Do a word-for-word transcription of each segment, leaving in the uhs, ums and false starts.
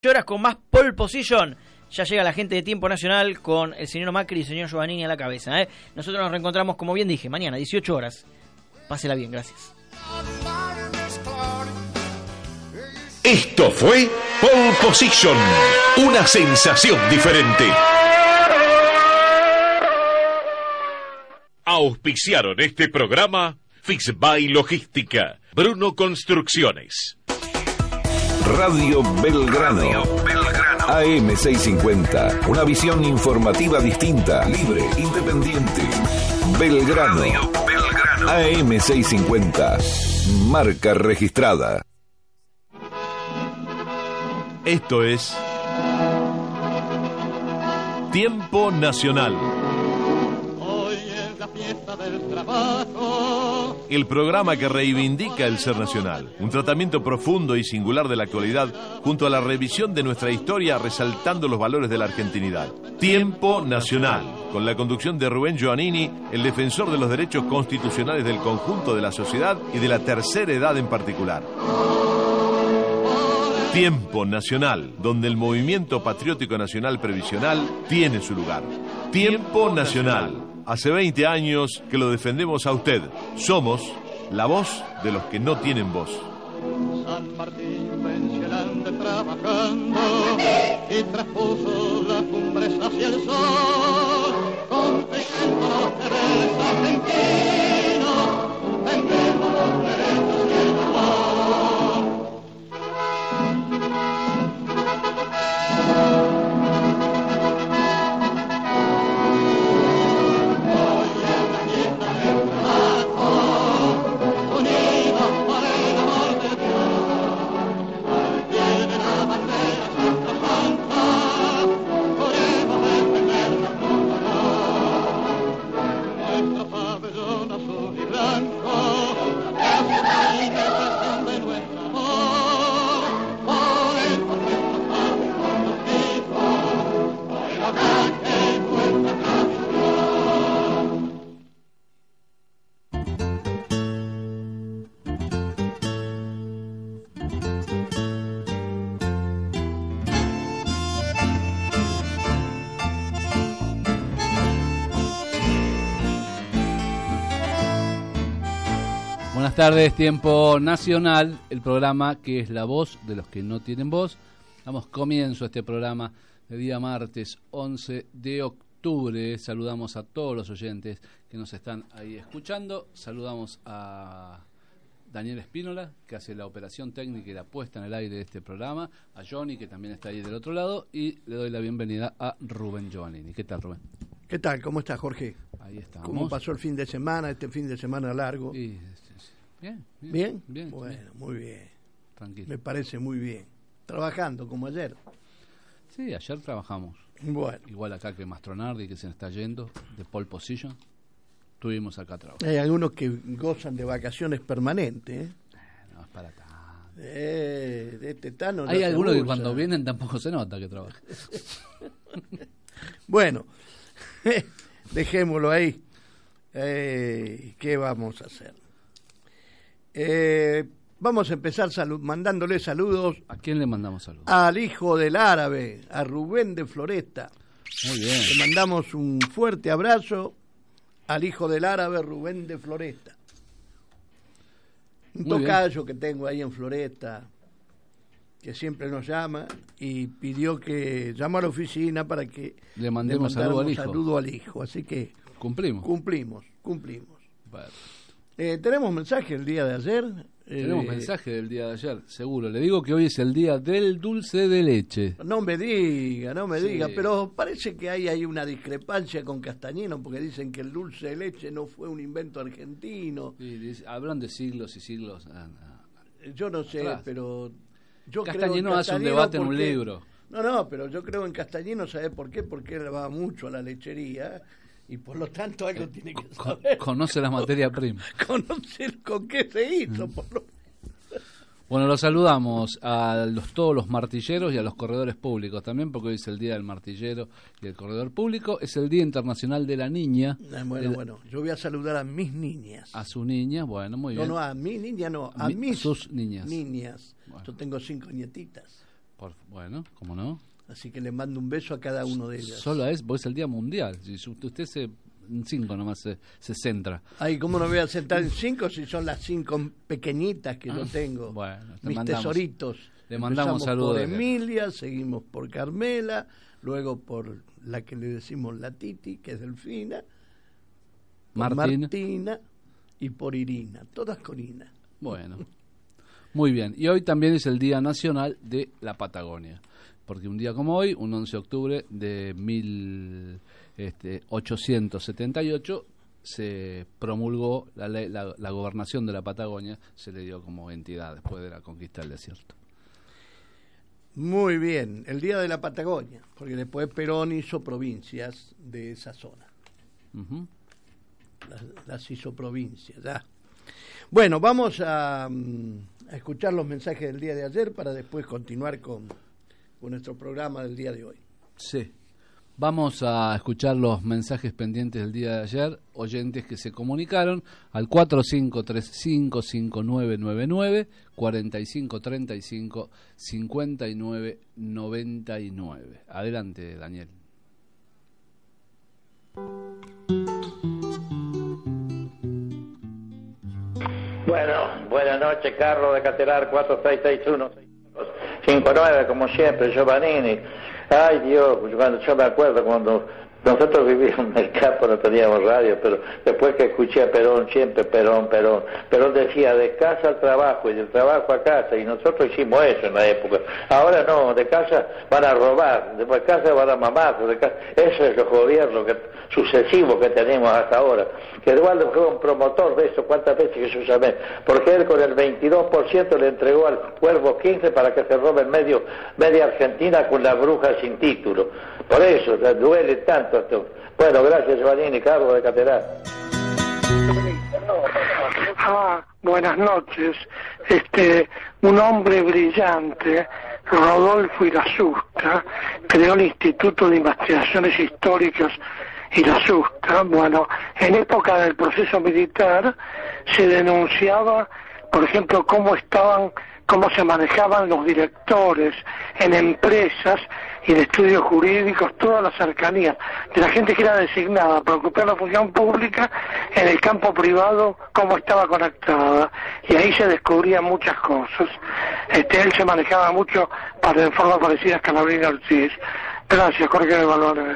Horas con más pole position. Ya llega la gente de Tiempo Nacional con el señor Macri y el señor Giovannini a la cabeza, ¿eh? Nosotros nos reencontramos, como bien dije, mañana, dieciocho horas. Pásela bien, gracias. Esto fue Pole Position, una sensación diferente. Auspiciaron este programa Fixby Logística, Bruno Construcciones. Radio Belgrano, Radio Belgrano. A M seiscientos cincuenta, una visión informativa distinta, libre, independiente. Belgrano, Radio Belgrano. A M seiscientos cincuenta, marca registrada. Esto es Tiempo Nacional. Hoy es la fiesta del trabajo. El programa que reivindica el ser nacional. Un tratamiento profundo y singular de la actualidad, junto a la revisión de nuestra historia, resaltando los valores de la argentinidad. Tiempo Nacional, con la conducción de Rubén Giovannini, el defensor de los derechos constitucionales del conjunto de la sociedad y de la tercera edad en particular. Tiempo Nacional, donde el movimiento patriótico nacional previsional tiene su lugar. Tiempo Nacional. Hace veinte años que lo defendemos a usted. Somos la voz de los que no tienen voz. San Martín pensionante trabajando y traspuso las cumbres hacia el sol, conquistando los terrenos argentinos, vendemos los derechos y el amor. Buenas tardes, Tiempo Nacional, el programa que es la voz de los que no tienen voz. Damos comienzo a este programa de día martes once de octubre. Saludamos a todos los oyentes que nos están ahí escuchando. Saludamos a Daniel Espínola, que hace la operación técnica y la puesta en el aire de este programa. A Johnny, que también está ahí del otro lado. Y le doy la bienvenida a Rubén Giovannini. ¿Qué tal, Rubén? ¿Qué tal? ¿Cómo estás, Jorge? Ahí estamos. ¿Cómo pasó el fin de semana, este fin de semana largo? Y, Bien, bien, ¿Bien? bien. Bueno, bien. muy bien. Tranquilo. Me parece muy bien. Trabajando como ayer. Sí, ayer trabajamos. Bueno. Igual acá que Mastronardi, que se nos está yendo, de pole position, estuvimos acá trabajando. Hay algunos que gozan de vacaciones permanentes. ¿eh? No es para tanto. Eh, de este tano Hay no algunos que usa. cuando vienen tampoco se nota que trabajan. Bueno, dejémoslo ahí. Eh, ¿Qué vamos a hacer? Eh, vamos a empezar salu- mandándole saludos. ¿A quién le mandamos saludos? Al hijo del árabe, a Rubén de Floresta. Muy bien. Le mandamos un fuerte abrazo al hijo del árabe, Rubén de Floresta. Un Muy tocayo que tengo ahí en Floresta, que siempre nos llama y pidió que llama a la oficina para que Le mandemos saludo al hijo. saludo al hijo. Así que Cumplimos. cumplimos, cumplimos. Bueno, Eh, tenemos mensaje el día de ayer. Eh, tenemos mensaje del día de ayer, seguro. Le digo que hoy es el día del dulce de leche. No me diga, no me Sí. diga, pero parece que hay, hay una discrepancia con Castañino porque dicen que el dulce de leche no fue un invento argentino. Sí, dice- hablan de siglos y siglos. Ah, ah. Yo no sé, Atrás. pero yo Castañino creo en hace un Castañino debate en un porque- libro. No, no, pero yo creo en Castañino, ¿sabe por qué? Porque él va mucho a la lechería y por lo tanto algo tiene que Con- saber. conoce la materia prima. Conocer con qué se hizo, por lo Bueno, los saludamos a los, todos los martilleros y a los corredores públicos también, porque hoy es el Día del Martillero y el Corredor Público. Es el Día Internacional de la Niña. Ah, bueno, El- bueno, yo voy a saludar a mis niñas. A su niña, bueno, muy No, bien. no, a mi niña no, a Mi- mis sus niñas. niñas. Bueno. Yo tengo cinco nietitas. Por, bueno, ¿cómo no? Así que le mando un beso a cada uno de ellas. Solo es, porque es el Día Mundial. Si usted se, en cinco nomás se, se centra. Ay, ¿cómo no voy a sentar en cinco si son las cinco pequeñitas que yo tengo? Bueno, mis mandamos, tesoritos. Le mandamos Empezamos saludos. por Emilia, seguimos por Carmela, luego por la que le decimos la Titi, que es Delfina, por Martín. Martina y por Irina, todas con Ina. Bueno, muy bien. Y hoy también es el Día Nacional de la Patagonia. Porque un día como hoy, un once de octubre de mil ochocientos setenta y ocho, se promulgó la, ley, la, la gobernación de la Patagonia, se le dio como entidad después de la conquista del desierto. Muy bien, el Día de la Patagonia, porque después Perón hizo provincias de esa zona. Uh-huh. Las, las hizo provincias, ya. Bueno, vamos a, a escuchar los mensajes del día de ayer para después continuar con, con nuestro programa del día de hoy. Sí. Vamos a escuchar los mensajes pendientes del día de ayer, oyentes que se comunicaron al cuatro cinco tres cinco, cinco nueve nueve nueve, cuatro cinco tres cinco, cinco nueve nueve nueve. Adelante, Daniel. Bueno, buenas noches, Carlos de Castelar, cuatro seis seis uno, cinco nueve, como siempre, Giovannini. Ay, Dios, cuando yo me acuerdo cuando nosotros vivíamos en el campo, no teníamos radio, pero después que escuché a Perón, siempre Perón, Perón, Perón decía de casa al trabajo y del trabajo a casa, y nosotros hicimos eso en la época. Ahora no, de casa van a robar, de casa van a mamar, de casa, eso es los gobiernos que, sucesivos que tenemos hasta ahora. Que Eduardo fue un promotor de eso, cuántas veces que yo llamé, porque él con el veintidós por ciento le entregó al Cuervo quince para que se robe medio, media Argentina con las brujas sin título. Por eso, duele tanto esto. Bueno, gracias, Giovannini, Carlos de Cateral. Ah, buenas noches. Este, un hombre brillante, Rodolfo Irasusta, creó el Instituto de Investigaciones Históricas Irasusta. Bueno, en época del proceso militar se denunciaba, por ejemplo, cómo estaban, cómo se manejaban los directores en empresas y en estudios jurídicos, todas las cercanías de la gente que era designada para ocupar la función pública en el campo privado, cómo estaba conectada, y ahí se descubrían muchas cosas. Este, él se manejaba mucho para en forma parecida a Scalabrini Ortiz. Gracias, Jorge de Valores.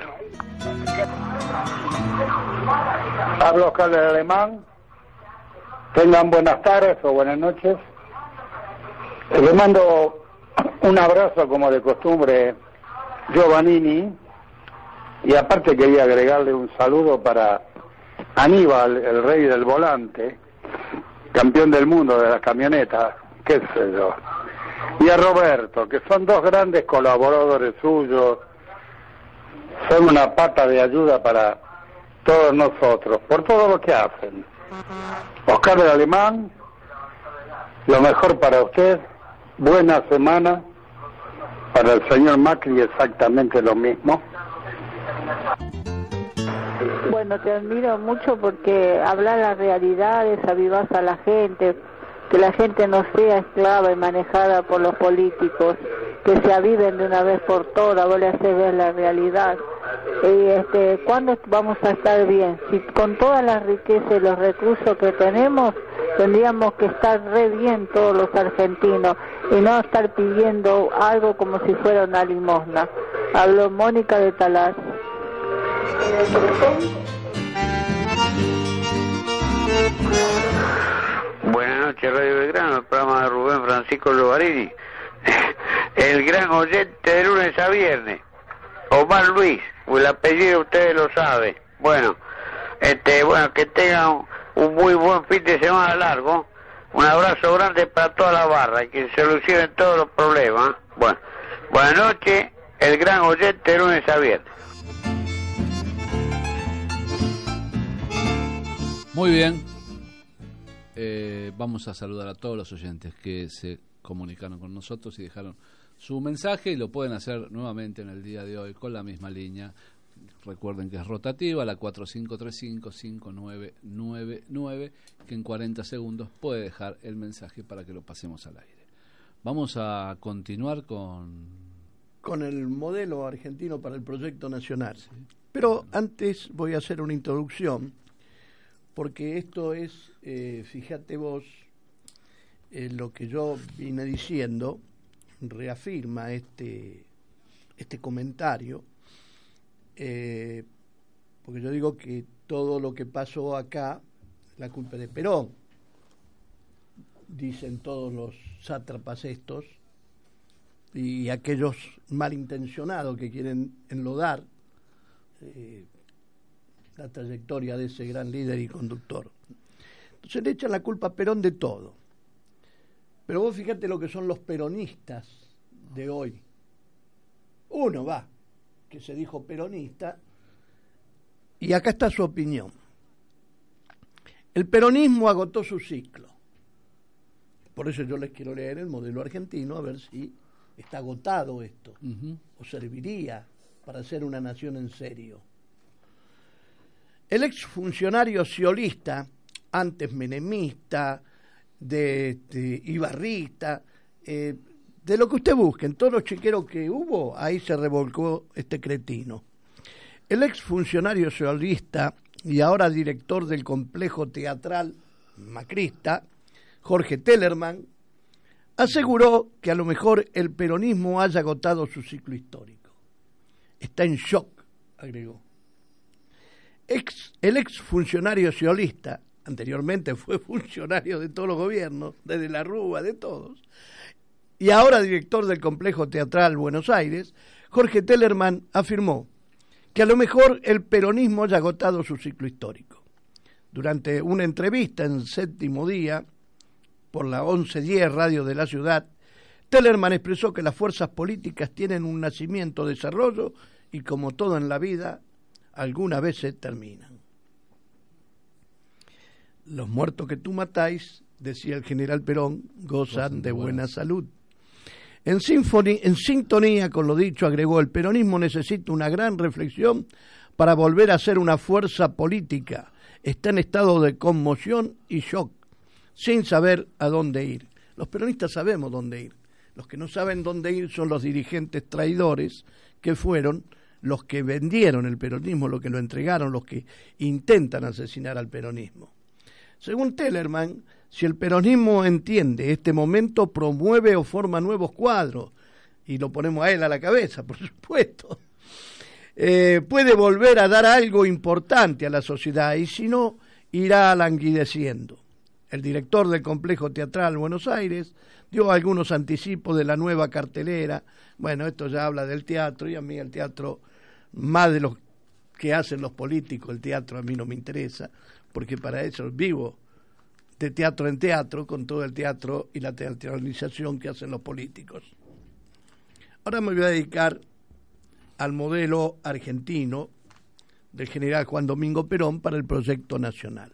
Pablo Oscar del Alemán. Tengan buenas tardes o buenas noches. Le mando un abrazo como de costumbre, Giovannini, y aparte quería agregarle un saludo para Aníbal, el rey del volante, campeón del mundo de las camionetas, qué sé yo, y a Roberto, que son dos grandes colaboradores suyos, son una pata de ayuda para todos nosotros, por todo lo que hacen. Oscar del Alemán, lo mejor para usted, buena semana. Para el señor Macri exactamente lo mismo. Bueno, te admiro mucho porque hablar las realidades, avivás a la gente, que la gente no sea esclava y manejada por los políticos, que se aviven de una vez por todas, vos le haces ver la realidad. Y este, ¿cuándo vamos a estar bien? Si con todas las riquezas y los recursos que tenemos, tendríamos que estar re bien todos los argentinos y no estar pidiendo algo como si fuera una limosna. Habló Mónica de Talar. Buenas noches, Radio Belgrano, el programa de Rubén Francisco Lovarini. El gran oyente de lunes a viernes, Omar Luis, el apellido ustedes lo saben. Bueno, este, bueno, que tengan un muy buen fin de semana largo. Un abrazo grande para toda la barra y que se solucionen todos los problemas. Bueno, buenas noches, el gran oyente de lunes a viernes. Muy bien. Eh, vamos a saludar a todos los oyentes que se comunicaron con nosotros y dejaron su mensaje, y lo pueden hacer nuevamente en el día de hoy con la misma línea. Recuerden que es rotativa, la cuatro cinco tres cinco, cinco nueve nueve nueve, que en cuarenta segundos puede dejar el mensaje para que lo pasemos al aire. Vamos a continuar con... Con el modelo argentino para el proyecto nacional. Sí. Pero antes voy a hacer una introducción, porque esto es, eh, fíjate vos, eh, lo que yo vine diciendo, reafirma este, este comentario, eh, porque yo digo que todo lo que pasó acá, la culpa es de Perón, dicen todos los sátrapas estos, y aquellos malintencionados que quieren enlodar eh, la trayectoria de ese gran líder y conductor. Entonces le echan la culpa a Perón de todo. Pero vos fíjate lo que son los peronistas de hoy. Uno va, que se dijo peronista, y acá está su opinión. El peronismo agotó su ciclo. Por eso yo les quiero leer el modelo argentino, a ver si está agotado esto, uh-huh. o serviría para ser una nación en serio. El exfuncionario sciolista, antes menemista, de, de ibarrista, eh, de lo que usted busque, en todos los chequeros que hubo, ahí se revolcó este cretino. El exfuncionario sciolista y ahora director del complejo teatral macrista, Jorge Tellerman, aseguró que a lo mejor el peronismo haya agotado su ciclo histórico. Está en shock, agregó. Ex, el ex funcionario sciolista, anteriormente fue funcionario de todos los gobiernos, desde la Rúa, de todos, y ahora director del complejo teatral Buenos Aires, Jorge Tellerman afirmó que a lo mejor el peronismo haya agotado su ciclo histórico. Durante una entrevista en Séptimo Día, por la once diez Radio de la Ciudad, Tellerman expresó que las fuerzas políticas tienen un nacimiento, desarrollo y, como todo en la vida, alguna vez se terminan. Los muertos que tú matáis, decía el general Perón, gozan de buena salud. En, sinfonía, en sintonía con lo dicho, agregó, el peronismo necesita una gran reflexión para volver a ser una fuerza política. Está en estado de conmoción y shock, sin saber a dónde ir. Los peronistas sabemos dónde ir. Los que no saben dónde ir son los dirigentes traidores que fueron los que vendieron el peronismo, los que lo entregaron, los que intentan asesinar al peronismo. Según Tellerman, si el peronismo entiende este momento, promueve o forma nuevos cuadros, y lo ponemos a él a la cabeza, por supuesto, eh, puede volver a dar algo importante a la sociedad, y si no, irá languideciendo. El director del complejo teatral Buenos Aires dio algunos anticipos de la nueva cartelera. Bueno, esto ya habla del teatro, y a mí el teatro, más de lo que hacen los políticos, el teatro a mí no me interesa, porque para eso vivo de teatro en teatro, con todo el teatro y la teatralización que hacen los políticos. Ahora me voy a dedicar al modelo argentino del general Juan Domingo Perón para el proyecto nacional.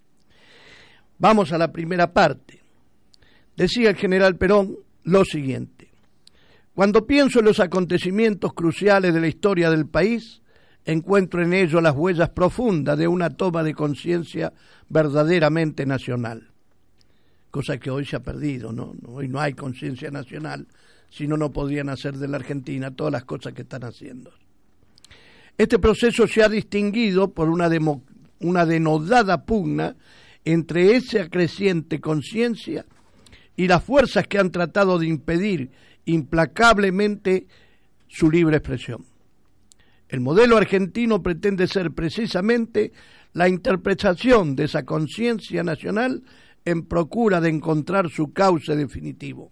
Vamos a la primera parte. Decía el general Perón lo siguiente: cuando pienso en los acontecimientos cruciales de la historia del país, encuentro en ello las huellas profundas de una toma de conciencia verdaderamente nacional, cosa que hoy se ha perdido, ¿no? Hoy no hay conciencia nacional, si no, no podrían hacer de la Argentina todas las cosas que están haciendo. Este proceso se ha distinguido por una, demo, una denodada pugna entre esa creciente conciencia y las fuerzas que han tratado de impedir implacablemente su libre expresión. El modelo argentino pretende ser precisamente la interpretación de esa conciencia nacional en procura de encontrar su cauce definitivo.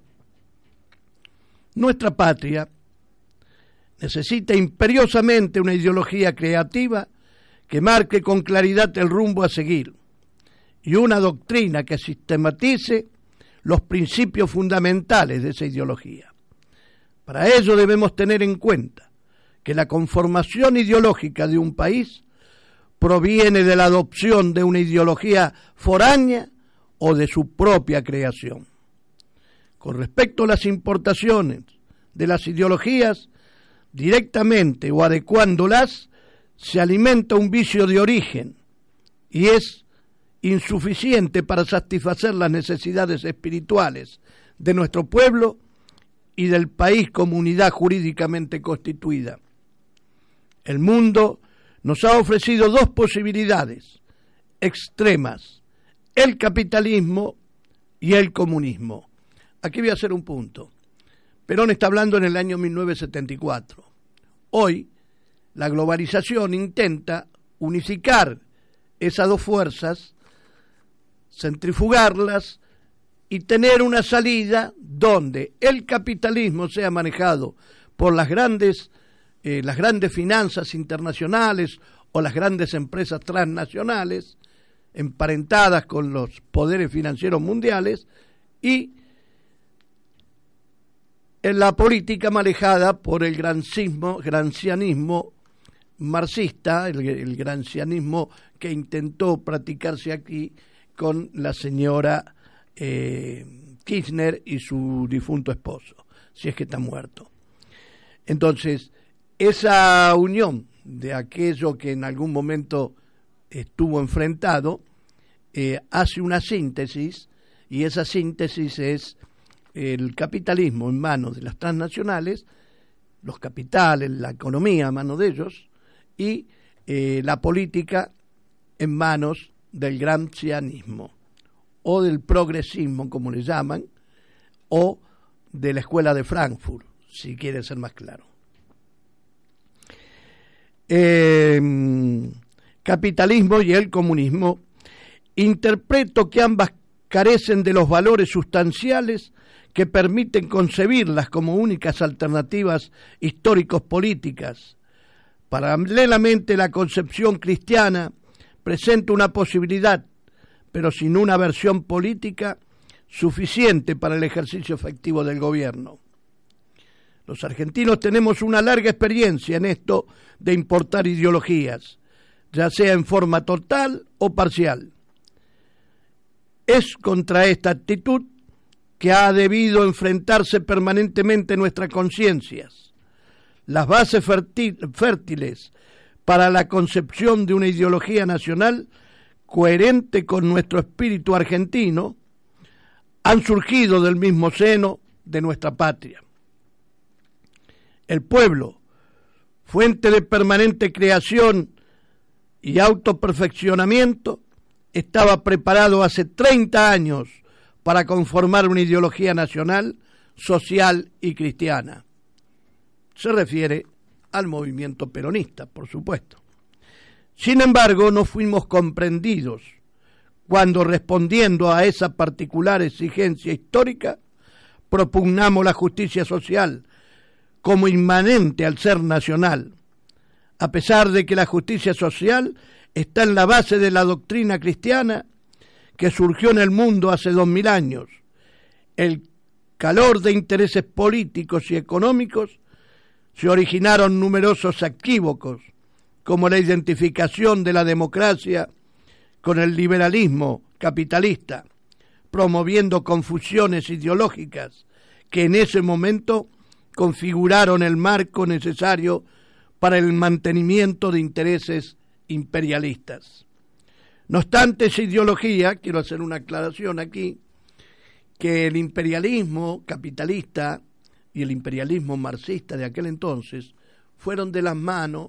Nuestra patria necesita imperiosamente una ideología creativa que marque con claridad el rumbo a seguir y una doctrina que sistematice los principios fundamentales de esa ideología. Para ello debemos tener en cuenta que la conformación ideológica de un país proviene de la adopción de una ideología foránea o de su propia creación. Con respecto a las importaciones de las ideologías, directamente o adecuándolas, se alimenta un vicio de origen y es insuficiente para satisfacer las necesidades espirituales de nuestro pueblo y del país como unidad jurídicamente constituida. El mundo nos ha ofrecido dos posibilidades extremas, el capitalismo y el comunismo. Aquí voy a hacer un punto. Perón está hablando en el año mil novecientos setenta y cuatro. Hoy, la globalización intenta unificar esas dos fuerzas, centrifugarlas y tener una salida donde el capitalismo sea manejado por las grandes, eh, las grandes finanzas internacionales o las grandes empresas transnacionales emparentadas con los poderes financieros mundiales, y en la política manejada por el grancismo, grancianismo marxista, el, el grancianismo que intentó practicarse aquí con la señora eh, Kirchner y su difunto esposo, si es que está muerto. Entonces, esa unión de aquello que en algún momento estuvo enfrentado, eh, hace una síntesis, y esa síntesis es el capitalismo en manos de las transnacionales, los capitales, la economía en manos de ellos, y eh, la política en manos del gramscianismo, o del progresismo, como le llaman, o de la escuela de Frankfurt, si quiere ser más claro. Eh, capitalismo y el comunismo, interpreto que ambas carecen de los valores sustanciales que permiten concebirlas como únicas alternativas históricos políticas. Paralelamente, la concepción cristiana presenta una posibilidad, pero sin una versión política suficiente para el ejercicio efectivo del gobierno. Los argentinos tenemos una larga experiencia en esto de importar ideologías, ya sea en forma total o parcial. Es contra esta actitud que ha debido enfrentarse permanentemente nuestras conciencias. Las bases fértiles para la concepción de una ideología nacional coherente con nuestro espíritu argentino han surgido del mismo seno de nuestra patria. El pueblo, fuente de permanente creación y autoperfeccionamiento, estaba preparado hace treinta años para conformar una ideología nacional, social y cristiana. Se refiere al movimiento peronista, por supuesto. Sin embargo, no fuimos comprendidos cuando, respondiendo a esa particular exigencia histórica, propugnamos la justicia social como inmanente al ser nacional, a pesar de que la justicia social está en la base de la doctrina cristiana que surgió en el mundo hace dos mil años. El calor de intereses políticos y económicos se originaron numerosos equívocos, como la identificación de la democracia con el liberalismo capitalista, promoviendo confusiones ideológicas que en ese momento configuraron el marco necesario para el mantenimiento de intereses imperialistas. No obstante esa ideología, quiero hacer una aclaración aquí, que el imperialismo capitalista y el imperialismo marxista de aquel entonces fueron de las manos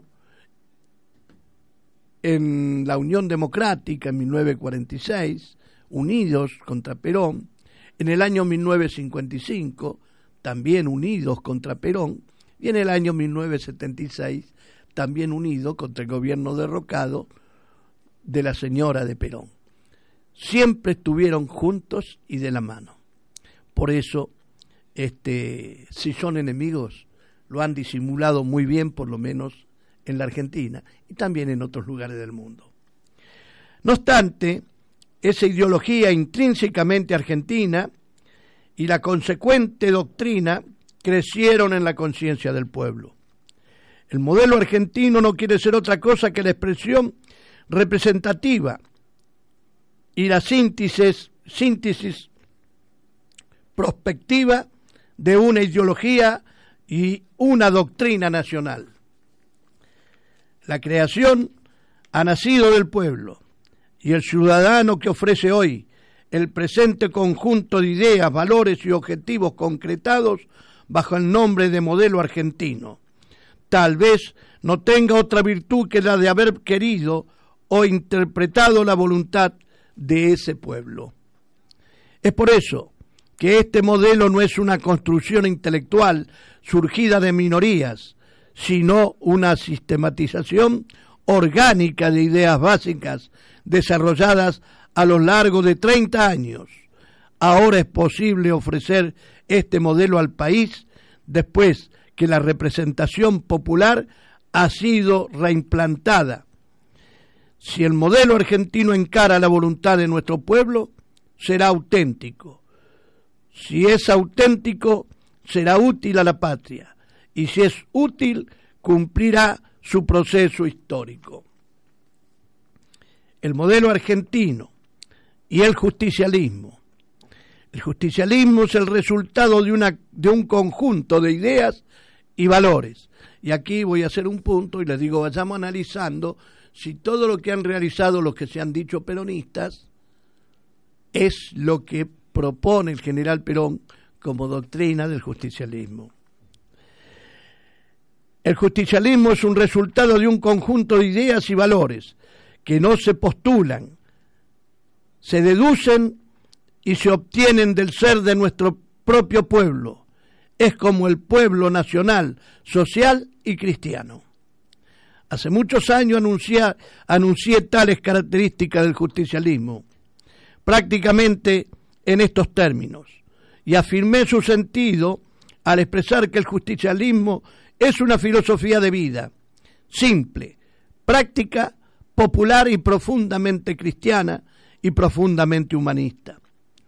en la Unión Democrática en mil novecientos cuarenta y seis, unidos contra Perón, en el año mil novecientos cincuenta y cinco, también unidos contra Perón, y en el año mil novecientos setenta y seis, también unidos contra el gobierno derrocado de la señora de Perón. Siempre estuvieron juntos y de la mano. Por eso, este, si son enemigos, lo han disimulado muy bien, por lo menos en la Argentina y también en otros lugares del mundo. No obstante, esa ideología intrínsecamente argentina y la consecuente doctrina crecieron en la conciencia del pueblo. El modelo argentino no quiere ser otra cosa que la expresión representativa y la síntesis, síntesis prospectiva de una ideología y una doctrina nacional. La creación ha nacido del pueblo y el ciudadano que ofrece hoy el presente conjunto de ideas, valores y objetivos concretados bajo el nombre de modelo argentino. Tal vez no tenga otra virtud que la de haber querido o interpretado la voluntad de ese pueblo. Es por eso que este modelo no es una construcción intelectual surgida de minorías, sino una sistematización orgánica de ideas básicas desarrolladas a lo largo de treinta años. Ahora es posible ofrecer este modelo al país después que la representación popular ha sido reimplantada. Si el modelo argentino encara la voluntad de nuestro pueblo, será auténtico. Si es auténtico, será útil a la patria. Y si es útil, cumplirá su proceso histórico. El modelo argentino y el justicialismo. El justicialismo es el resultado de, una, de un conjunto de ideas y valores. Y aquí voy a hacer un punto y les digo, vayamos analizando si todo lo que han realizado los que se han dicho peronistas es lo que propone el general Perón como doctrina del justicialismo. El justicialismo es un resultado de un conjunto de ideas y valores que no se postulan, se deducen y se obtienen del ser de nuestro propio pueblo. Es como el pueblo nacional, social y cristiano. Hace muchos años anuncié, anuncié tales características del justicialismo, prácticamente en estos términos, y afirmé su sentido al expresar que el justicialismo es una filosofía de vida, simple, práctica, popular y profundamente cristiana y profundamente humanista.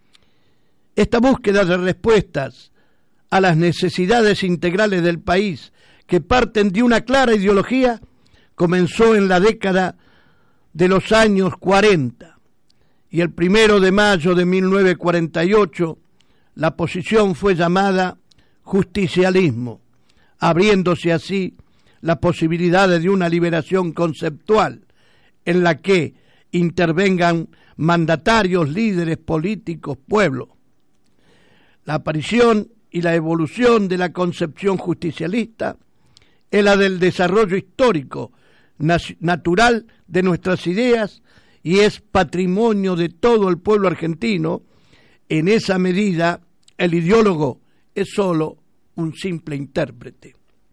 Esta búsqueda de respuestas a las necesidades integrales del país que parten de una clara ideología comenzó en la década de los años cuarenta y el primero de mayo de mil novecientos cuarenta y ocho la posición fue llamada justicialismo, abriéndose así la posibilidad de una liberación conceptual en la que intervengan mandatarios, líderes políticos, pueblo. La aparición y la evolución de la concepción justicialista es la del desarrollo histórico natural de nuestras ideas y es patrimonio de todo el pueblo argentino. En esa medida, el ideólogo es solo un simple intérprete.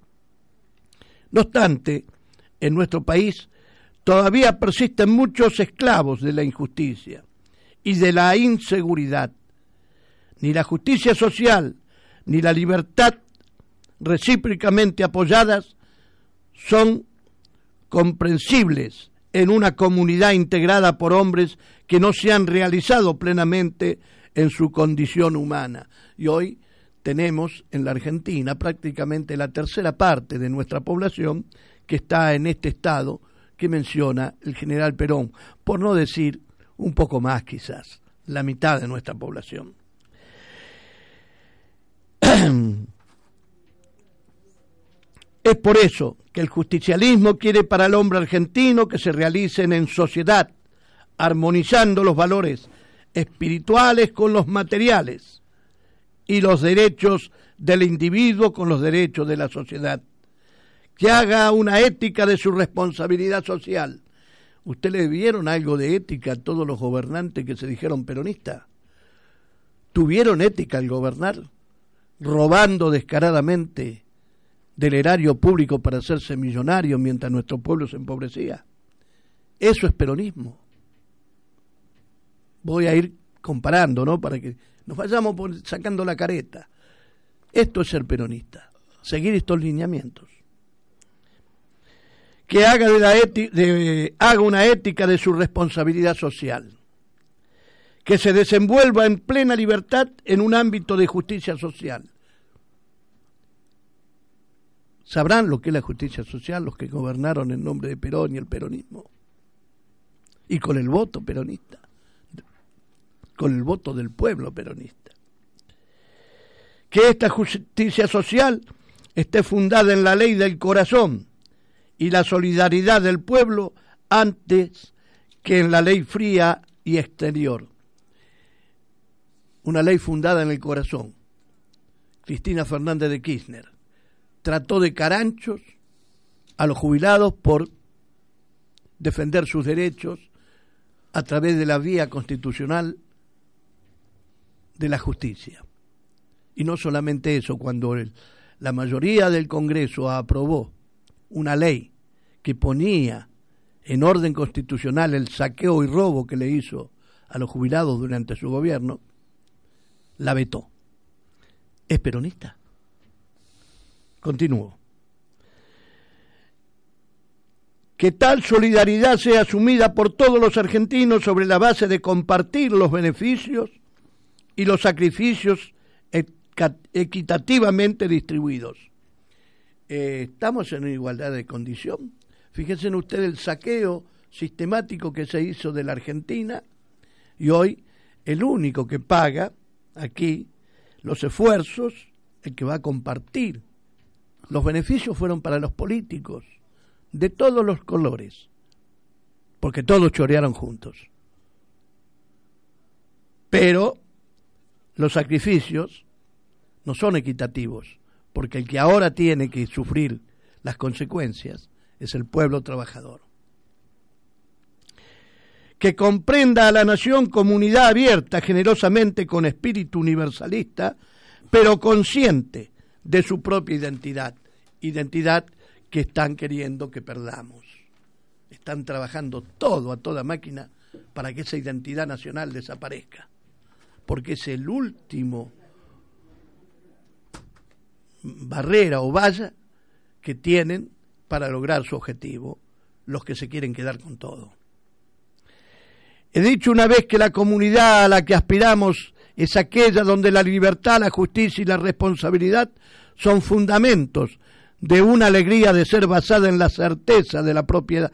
No obstante, en nuestro país todavía persisten muchos esclavos de la injusticia y de la inseguridad. Ni la justicia social ni la libertad recíprocamente apoyadas son comprensibles en una comunidad integrada por hombres que no se han realizado plenamente en su condición humana. Y hoy tenemos en la Argentina prácticamente la tercera parte de nuestra población que está en este estado que menciona el general Perón, por no decir un poco más quizás, la mitad de nuestra población. Es por eso que el justicialismo quiere para el hombre argentino que se realicen en sociedad, armonizando los valores espirituales con los materiales y los derechos del individuo con los derechos de la sociedad, que haga una ética de su responsabilidad social. ¿Usted le vieron algo de ética a todos los gobernantes que se dijeron peronistas? ¿Tuvieron ética al gobernar? Robando descaradamente del erario público para hacerse millonario mientras nuestro pueblo se empobrecía. Eso es peronismo. Voy a ir comparando, ¿no? Para que nos vayamos sacando la careta. Esto es ser peronista, seguir estos lineamientos. Que haga, de la eti- de, haga una ética de su responsabilidad social. Que se desenvuelva en plena libertad en un ámbito de justicia social. ¿Sabrán lo que es la justicia social los que gobernaron en nombre de Perón y el peronismo? Y con el voto peronista, con el voto del pueblo peronista. Que esta justicia social esté fundada en la ley del corazón y la solidaridad del pueblo antes que en la ley fría y exterior. una ley fundada en el corazón. Cristina Fernández de Kirchner trató de caranchos a los jubilados por defender sus derechos a través de la vía constitucional de la justicia. Y no solamente eso, cuando el, la mayoría del Congreso aprobó una ley que ponía en orden constitucional el saqueo y robo que le hizo a los jubilados durante su gobierno, la vetó. ¿Es peronista? Continúo. Que tal solidaridad sea asumida por todos los argentinos sobre la base de compartir los beneficios y los sacrificios equitativamente distribuidos. Eh, ¿Estamos en igualdad de condición? Fíjense en ustedes el saqueo sistemático que se hizo de la Argentina, y hoy el único que paga aquí los esfuerzos, el que va a compartir los beneficios, fueron para los políticos de todos los colores, porque todos chorearon juntos. Pero los sacrificios no son equitativos, porque el que ahora tiene que sufrir las consecuencias es el pueblo trabajador. Que comprenda a la nación como unidad abierta, generosamente, con espíritu universalista, pero consciente de su propia identidad, identidad que están queriendo que perdamos. Están trabajando todo a toda máquina para que esa identidad nacional desaparezca, porque es el último barrera o valla que tienen para lograr su objetivo los que se quieren quedar con todo. He dicho una vez que la comunidad a la que aspiramos es aquella donde la libertad, la justicia y la responsabilidad son fundamentos de una alegría de ser basada en la certeza de la propia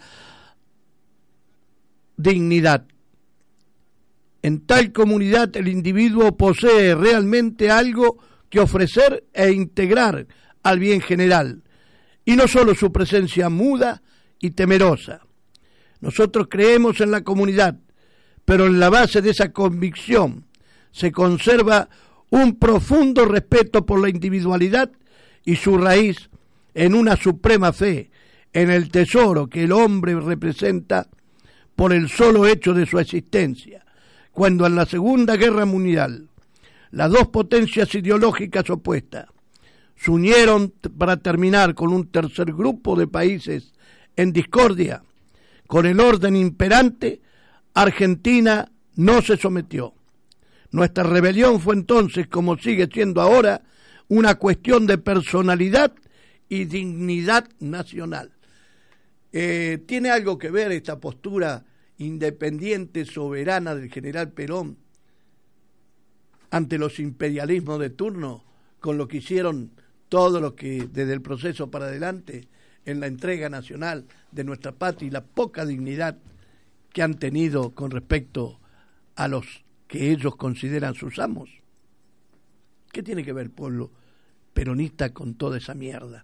dignidad. En tal comunidad el individuo posee realmente algo que ofrecer e integrar al bien general, y no solo su presencia muda y temerosa. Nosotros creemos en la comunidad, pero en la base de esa convicción se conserva un profundo respeto por la individualidad y su raíz en una suprema fe en el tesoro que el hombre representa por el solo hecho de su existencia. Cuando en la Segunda Guerra Mundial las dos potencias ideológicas opuestas se unieron para terminar con un tercer grupo de países en discordia con el orden imperante, Argentina no se sometió. Nuestra rebelión fue entonces, como sigue siendo ahora, una cuestión de personalidad y dignidad nacional. Eh, ¿Tiene algo que ver esta postura independiente, soberana del general Perón ante los imperialismos de turno con lo que hicieron todos los que desde el proceso para adelante en la entrega nacional de nuestra patria y la poca dignidad que han tenido con respecto a los que ellos consideran sus amos? ¿Qué tiene que ver el pueblo peronista con toda esa mierda?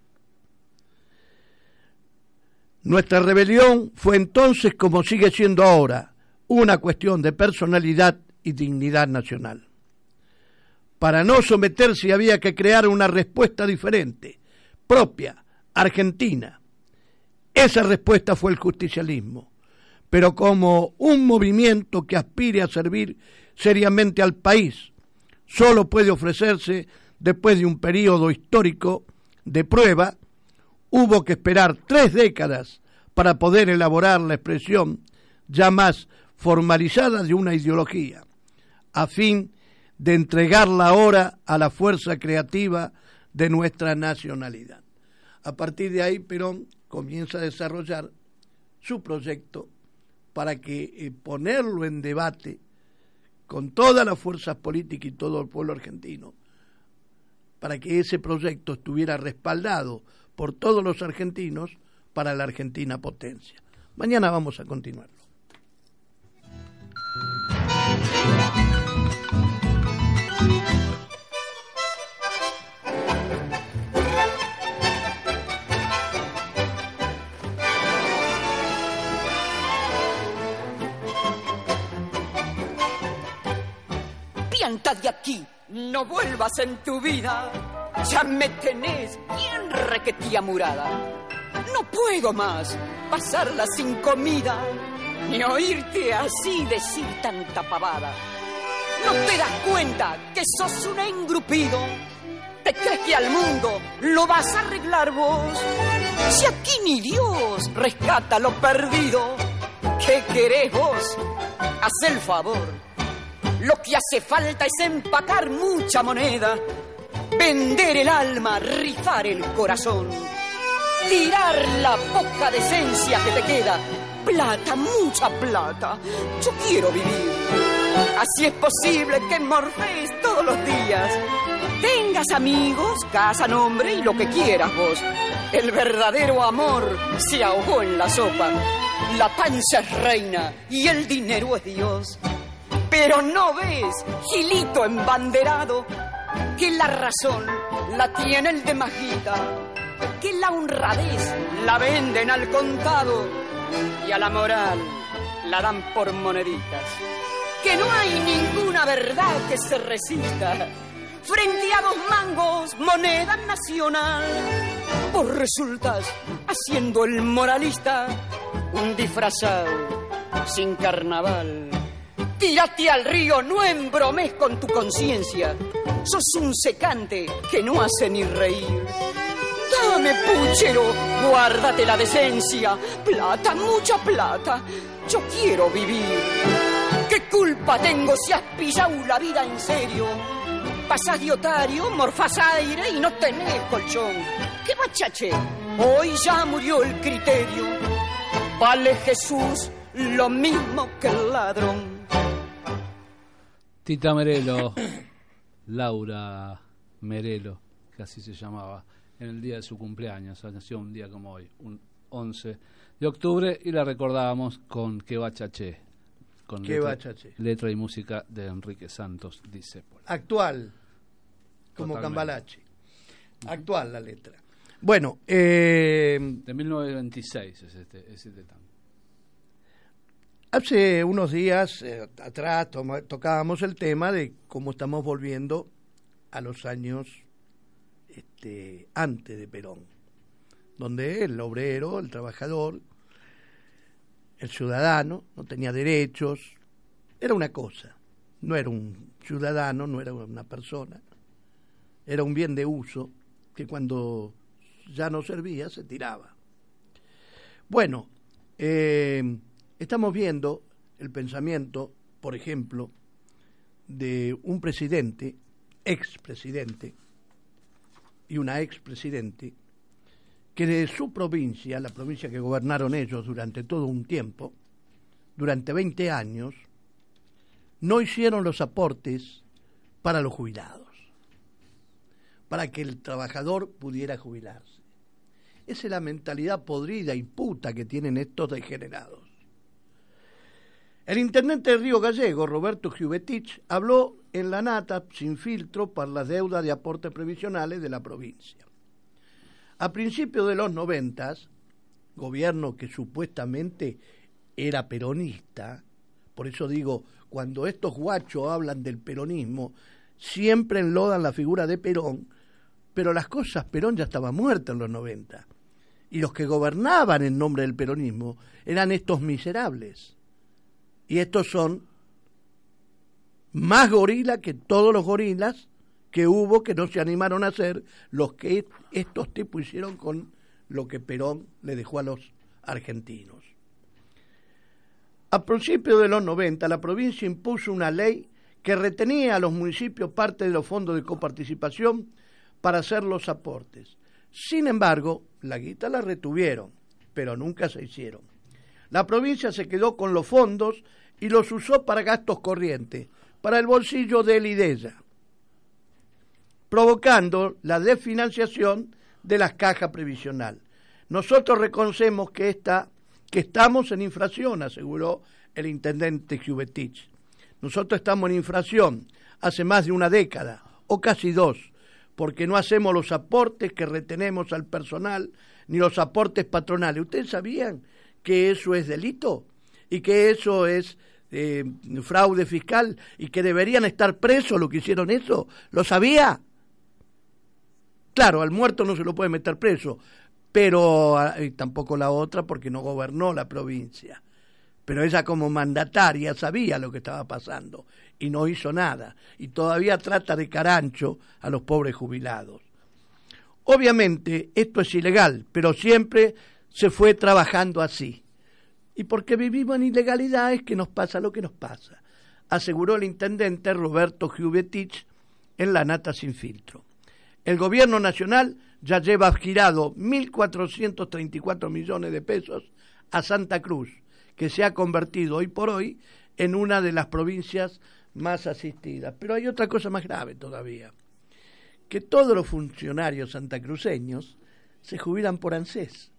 Nuestra rebelión fue entonces, como sigue siendo ahora, una cuestión de personalidad y dignidad nacional. Para no someterse había que crear una respuesta diferente, propia, argentina. Esa respuesta fue el justicialismo, pero como un movimiento que aspire a servir seriamente al país, solo puede ofrecerse después de un periodo histórico de prueba. Hubo que esperar tres décadas para poder elaborar la expresión ya más formalizada de una ideología, a fin de entregarla ahora a la fuerza creativa de nuestra nacionalidad. A partir de ahí, Perón comienza a desarrollar su proyecto para que eh, ponerlo en debate con todas las fuerzas políticas y todo el pueblo argentino, para que ese proyecto estuviera respaldado por todos los argentinos para la Argentina potencia. Mañana vamos a continuarlo. anda de aquí, no vuelvas en tu vida. Ya me tenés bien requetía murada. No puedo más pasarla sin comida, ni oírte así decir tanta pavada. ¿No te das cuenta que sos un engrupido? ¿Te crees que al mundo lo vas a arreglar vos? Si aquí ni Dios rescata lo perdido, ¿qué querés vos? Haz el favor. Lo que hace falta es empacar mucha moneda, vender el alma, rifar el corazón, tirar la poca decencia que te queda. Plata, mucha plata, yo quiero vivir. Así es posible que morfees todos los días, tengas amigos, casa, nombre y lo que quieras vos. El verdadero amor se ahogó en la sopa, la panza es reina y el dinero es Dios. Pero no ves, gilito embanderado, que la razón la tiene el de Majita, que la honradez la venden al contado y a la moral la dan por moneditas, que no hay ninguna verdad que se resista frente a dos mangos, moneda nacional. Vos resultas haciendo el moralista, un disfrazado sin carnaval. Tírate al río, no embromes con tu conciencia, sos un secante que no hace ni reír. Dame, puchero, guárdate la decencia, plata, mucha plata, yo quiero vivir. ¿Qué culpa tengo si has pillado la vida en serio? Pasás de otario, morfás aire y no tenés colchón. ¿Qué bachache? Hoy ya murió el criterio. Vale Jesús lo mismo que el ladrón. Tita Merelo, Laura Merelo, que así se llamaba, en el día de su cumpleaños. Nació un día como hoy, un once de octubre, y la recordábamos con Que Bachaché. Con Que letra, Bachaché. letra y música de Enrique Santos Discépolo. Actual, como Totalmente. Cambalache. Actual la letra. Bueno, eh, de mil novecientos veintiséis es este, es este tango. Hace unos días eh, atrás toma, tocábamos el tema de cómo estamos volviendo a los años este, antes de Perón, donde el obrero, el trabajador, el ciudadano no tenía derechos, era una cosa, no era un ciudadano, no era una persona, era un bien de uso que cuando ya no servía se tiraba. Bueno, eh, estamos viendo el pensamiento, por ejemplo, de un presidente, expresidente, y una expresidente, que de su provincia, la provincia que gobernaron ellos durante todo un tiempo, durante veinte años, no hicieron los aportes para los jubilados, para que el trabajador pudiera jubilarse. Esa es la mentalidad podrida y puta que tienen estos degenerados. El intendente de Río Gallego, Roberto Giuvetich, habló en La Nata, sin filtro, para las deudas de aportes previsionales de la provincia. A principios de los noventas, gobierno que supuestamente era peronista, por eso digo, cuando estos guachos hablan del peronismo, siempre enlodan la figura de Perón, pero las cosas, Perón ya estaba muerto en los noventa, y los que gobernaban en nombre del peronismo eran estos miserables. Y estos son más gorilas que todos los gorilas que hubo, que no se animaron a hacer los que estos tipos hicieron con lo que Perón le dejó a los argentinos. A principios de los noventa, la provincia impuso una ley que retenía a los municipios parte de los fondos de coparticipación para hacer los aportes. Sin embargo, la guita la retuvieron, pero nunca se hicieron. La provincia se quedó con los fondos y los usó para gastos corrientes, para el bolsillo de él y de ella, provocando la desfinanciación de las cajas previsional. Nosotros reconocemos que, esta, que estamos en inflación, aseguró el intendente Giuvetich. Nosotros estamos en inflación hace más de una década, o casi dos, porque no hacemos los aportes que retenemos al personal, ni los aportes patronales. ¿Ustedes sabían que eso es delito? Y que eso es eh, fraude fiscal y que deberían estar presos los que hicieron eso? ¿Lo sabía? Claro, al muerto no se lo puede meter preso, pero eh, tampoco la otra porque no gobernó la provincia. Pero ella como mandataria sabía lo que estaba pasando y no hizo nada. Y todavía trata de carancho a los pobres jubilados. Obviamente esto es ilegal, pero siempre se fue trabajando así. Y porque vivimos en ilegalidad es que nos pasa lo que nos pasa, aseguró el intendente Roberto Giubetich en La Nata Sin Filtro. El gobierno nacional ya lleva girado mil cuatrocientos treinta y cuatro millones de pesos a Santa Cruz, que se ha convertido hoy por hoy en una de las provincias más asistidas. Pero hay otra cosa más grave todavía, que todos los funcionarios santacruceños se jubilan por ANSES.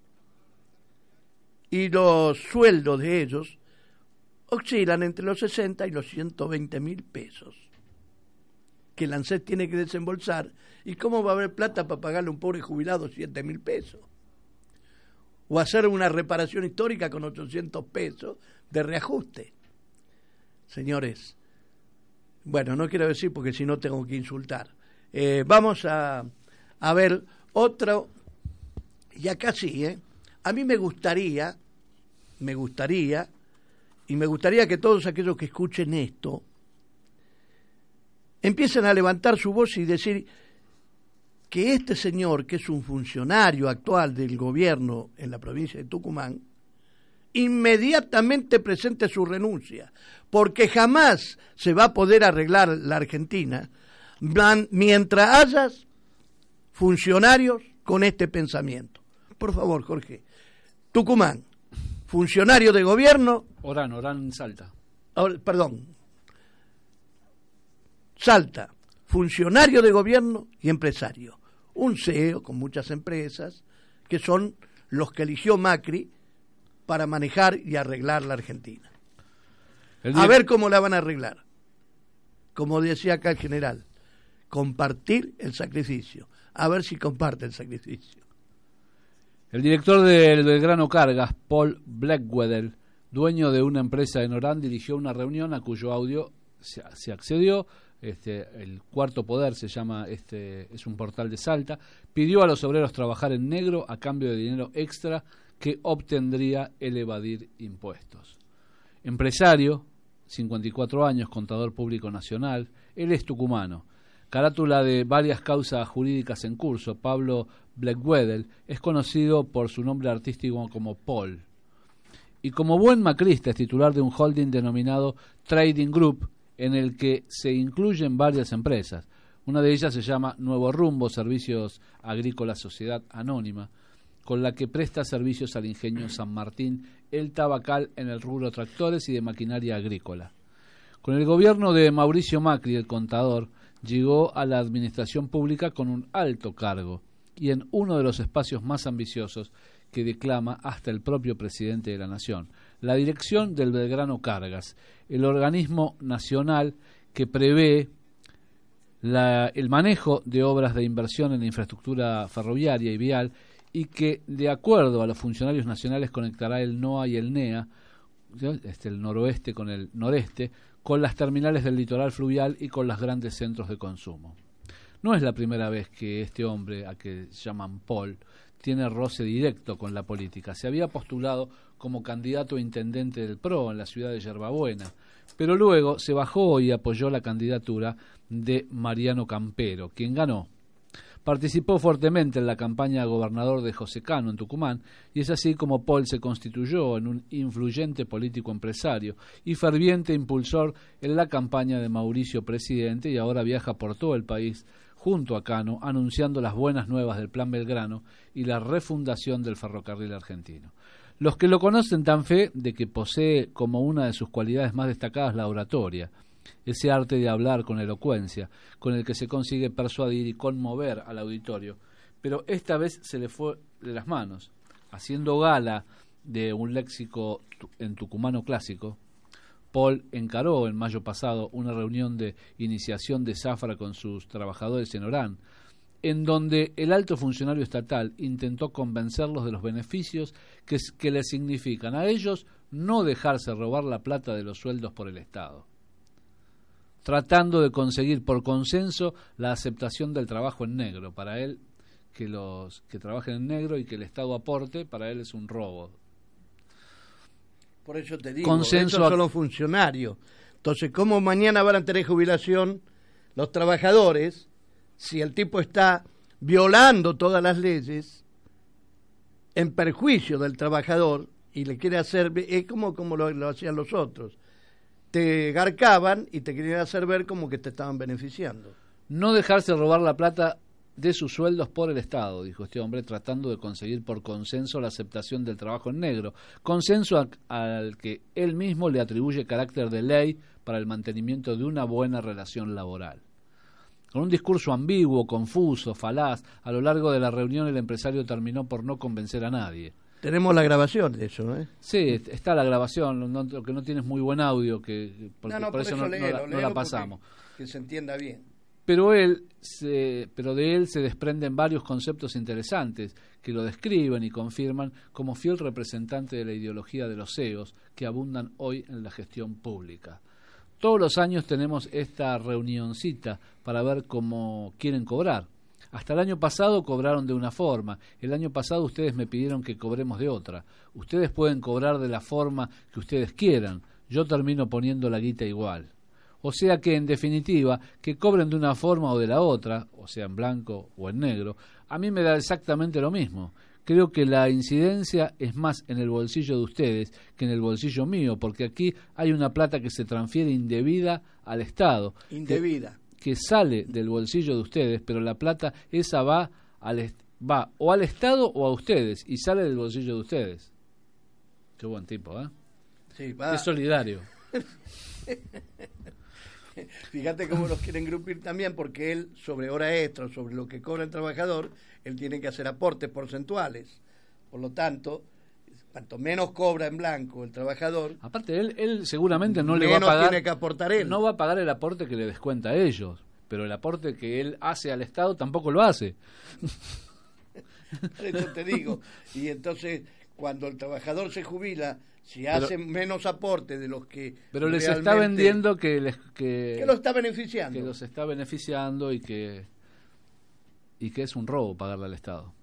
Y los sueldos de ellos oscilan entre los sesenta y los ciento veinte mil pesos, que el ANSES tiene que desembolsar. ¿Y cómo va a haber plata para pagarle a un pobre jubilado siete mil pesos? O hacer una reparación histórica con ochocientos pesos de reajuste. Señores, bueno, no quiero decir porque si no tengo que insultar. Eh, vamos a, a ver otro, y acá sí, ¿eh? A mí me gustaría, me gustaría, y me gustaría que todos aquellos que escuchen esto empiecen a levantar su voz y decir que este señor, que es un funcionario actual del gobierno en la provincia de Tucumán, inmediatamente presente su renuncia, porque jamás se va a poder arreglar la Argentina mientras haya funcionarios con este pensamiento. Por favor, Jorge. Tucumán, funcionario de gobierno... Orán, Orán Salta. Oh, perdón. Salta, funcionario de gobierno y empresario. Un C E O con muchas empresas, que son los que eligió Macri para manejar y arreglar la Argentina. A ver cómo la van a arreglar. Como decía acá el general, compartir el sacrificio. A ver si comparte el sacrificio. El director del Belgrano Cargas, Paul Blackwedel, dueño de una empresa en Orán, dirigió una reunión a cuyo audio se, se accedió. Este, el Cuarto Poder se llama, este, es un portal de Salta. Pidió a los obreros trabajar en negro a cambio de dinero extra que obtendría el evadir impuestos. Empresario, cincuenta y cuatro años, contador público nacional, él es tucumano. Carátula de varias causas jurídicas en curso, Pablo Blackwedel es conocido por su nombre artístico como Paul. Y como buen macrista es titular de un holding denominado Trading Group, en el que se incluyen varias empresas. Una de ellas se llama Nuevo Rumbo Servicios Agrícolas Sociedad Anónima, con la que presta servicios al ingenio San Martín, el Tabacal en el rubro tractores y de maquinaria agrícola. Con el gobierno de Mauricio Macri, el contador, llegó a la administración pública con un alto cargo y en uno de los espacios más ambiciosos que declama hasta el propio presidente de la Nación, la dirección del Belgrano Cargas, el organismo nacional que prevé la, el manejo de obras de inversión en la infraestructura ferroviaria y vial y que, de acuerdo a los funcionarios nacionales, conectará el NOA y el N E A, este, el noroeste con el noreste, con las terminales del litoral fluvial y con los grandes centros de consumo. No es la primera vez que este hombre, a que llaman Paul, tiene roce directo con la política. Se había postulado como candidato a intendente del P R O en la ciudad de Yerbabuena, pero luego se bajó y apoyó la candidatura de Mariano Campero, quien ganó. Participó fuertemente en la campaña a gobernador de José Cano en Tucumán, y es así como Paul se constituyó en un influyente político empresario y ferviente impulsor en la campaña de Mauricio presidente, y ahora viaja por todo el país junto a Cano, anunciando las buenas nuevas del Plan Belgrano y la refundación del ferrocarril argentino. Los que lo conocen dan fe de que posee como una de sus cualidades más destacadas la oratoria, ese arte de hablar con elocuencia, con el que se consigue persuadir y conmover al auditorio, pero esta vez se le fue de las manos. Haciendo gala de un léxico en tucumano clásico, Paul encaró en mayo pasado una reunión de iniciación de zafra con sus trabajadores en Orán, en donde el alto funcionario estatal intentó convencerlos de los beneficios que, que les significan a ellos no dejarse robar la plata de los sueldos por el Estado, tratando de conseguir por consenso la aceptación del trabajo en negro. Para él, que los que trabajen en negro y que el Estado aporte, para él es un robo. Por eso te digo, Consenso esos son los funcionarios. Entonces, ¿cómo mañana van a tener jubilación los trabajadores si el tipo está violando todas las leyes en perjuicio del trabajador y le quiere hacer, es como, como lo, lo hacían los otros, te garcaban y te querían hacer ver como que te estaban beneficiando? No dejarse robar la plata de sus sueldos por el Estado, dijo este hombre, tratando de conseguir por consenso la aceptación del trabajo en negro, consenso a, al que él mismo le atribuye carácter de ley para el mantenimiento de una buena relación laboral. Con un discurso ambiguo, confuso, falaz, a lo largo de la reunión el empresario terminó por no convencer a nadie. Tenemos la grabación de eso, ¿eh? Sí, está la grabación, no, lo que no tiene es muy buen audio, que porque no, no, por, por eso, eso no, léelo, no, la, no la pasamos. Que se entienda bien. Pero él, se, pero de él se desprenden varios conceptos interesantes que lo describen y confirman como fiel representante de la ideología de los C E Os que abundan hoy en la gestión pública. Todos los años tenemos esta reunioncita para ver cómo quieren cobrar. Hasta el año pasado cobraron de una forma, el año pasado ustedes me pidieron que cobremos de otra. Ustedes pueden cobrar de la forma que ustedes quieran, yo termino poniendo la guita igual. O sea que, en definitiva, que cobren de una forma o de la otra, o sea, en blanco o en negro, a mí me da exactamente lo mismo. Creo que la incidencia es más en el bolsillo de ustedes que en el bolsillo mío, porque aquí hay una plata que se transfiere indebida al Estado. Indebida. Que, que sale del bolsillo de ustedes, pero la plata esa va, al, va o al Estado o a ustedes, y sale del bolsillo de ustedes. Qué buen tipo, ¿eh? Sí, va. Es solidario. Fíjate cómo los quieren grupir también, porque él, sobre hora extra, sobre lo que cobra el trabajador, él tiene que hacer aportes porcentuales. Por lo tanto, cuanto menos cobra en blanco el trabajador, aparte él, él seguramente no le va a pagar, tiene que aportar él. No va a pagar el aporte que le descuenta a ellos, pero el aporte que él hace al Estado tampoco lo hace. Por eso te digo. Y entonces, cuando el trabajador se jubila, si hace pero, menos aporte de los que pero les está vendiendo que les que, que lo está beneficiando, que los está beneficiando y que y que es un robo pagarle al Estado.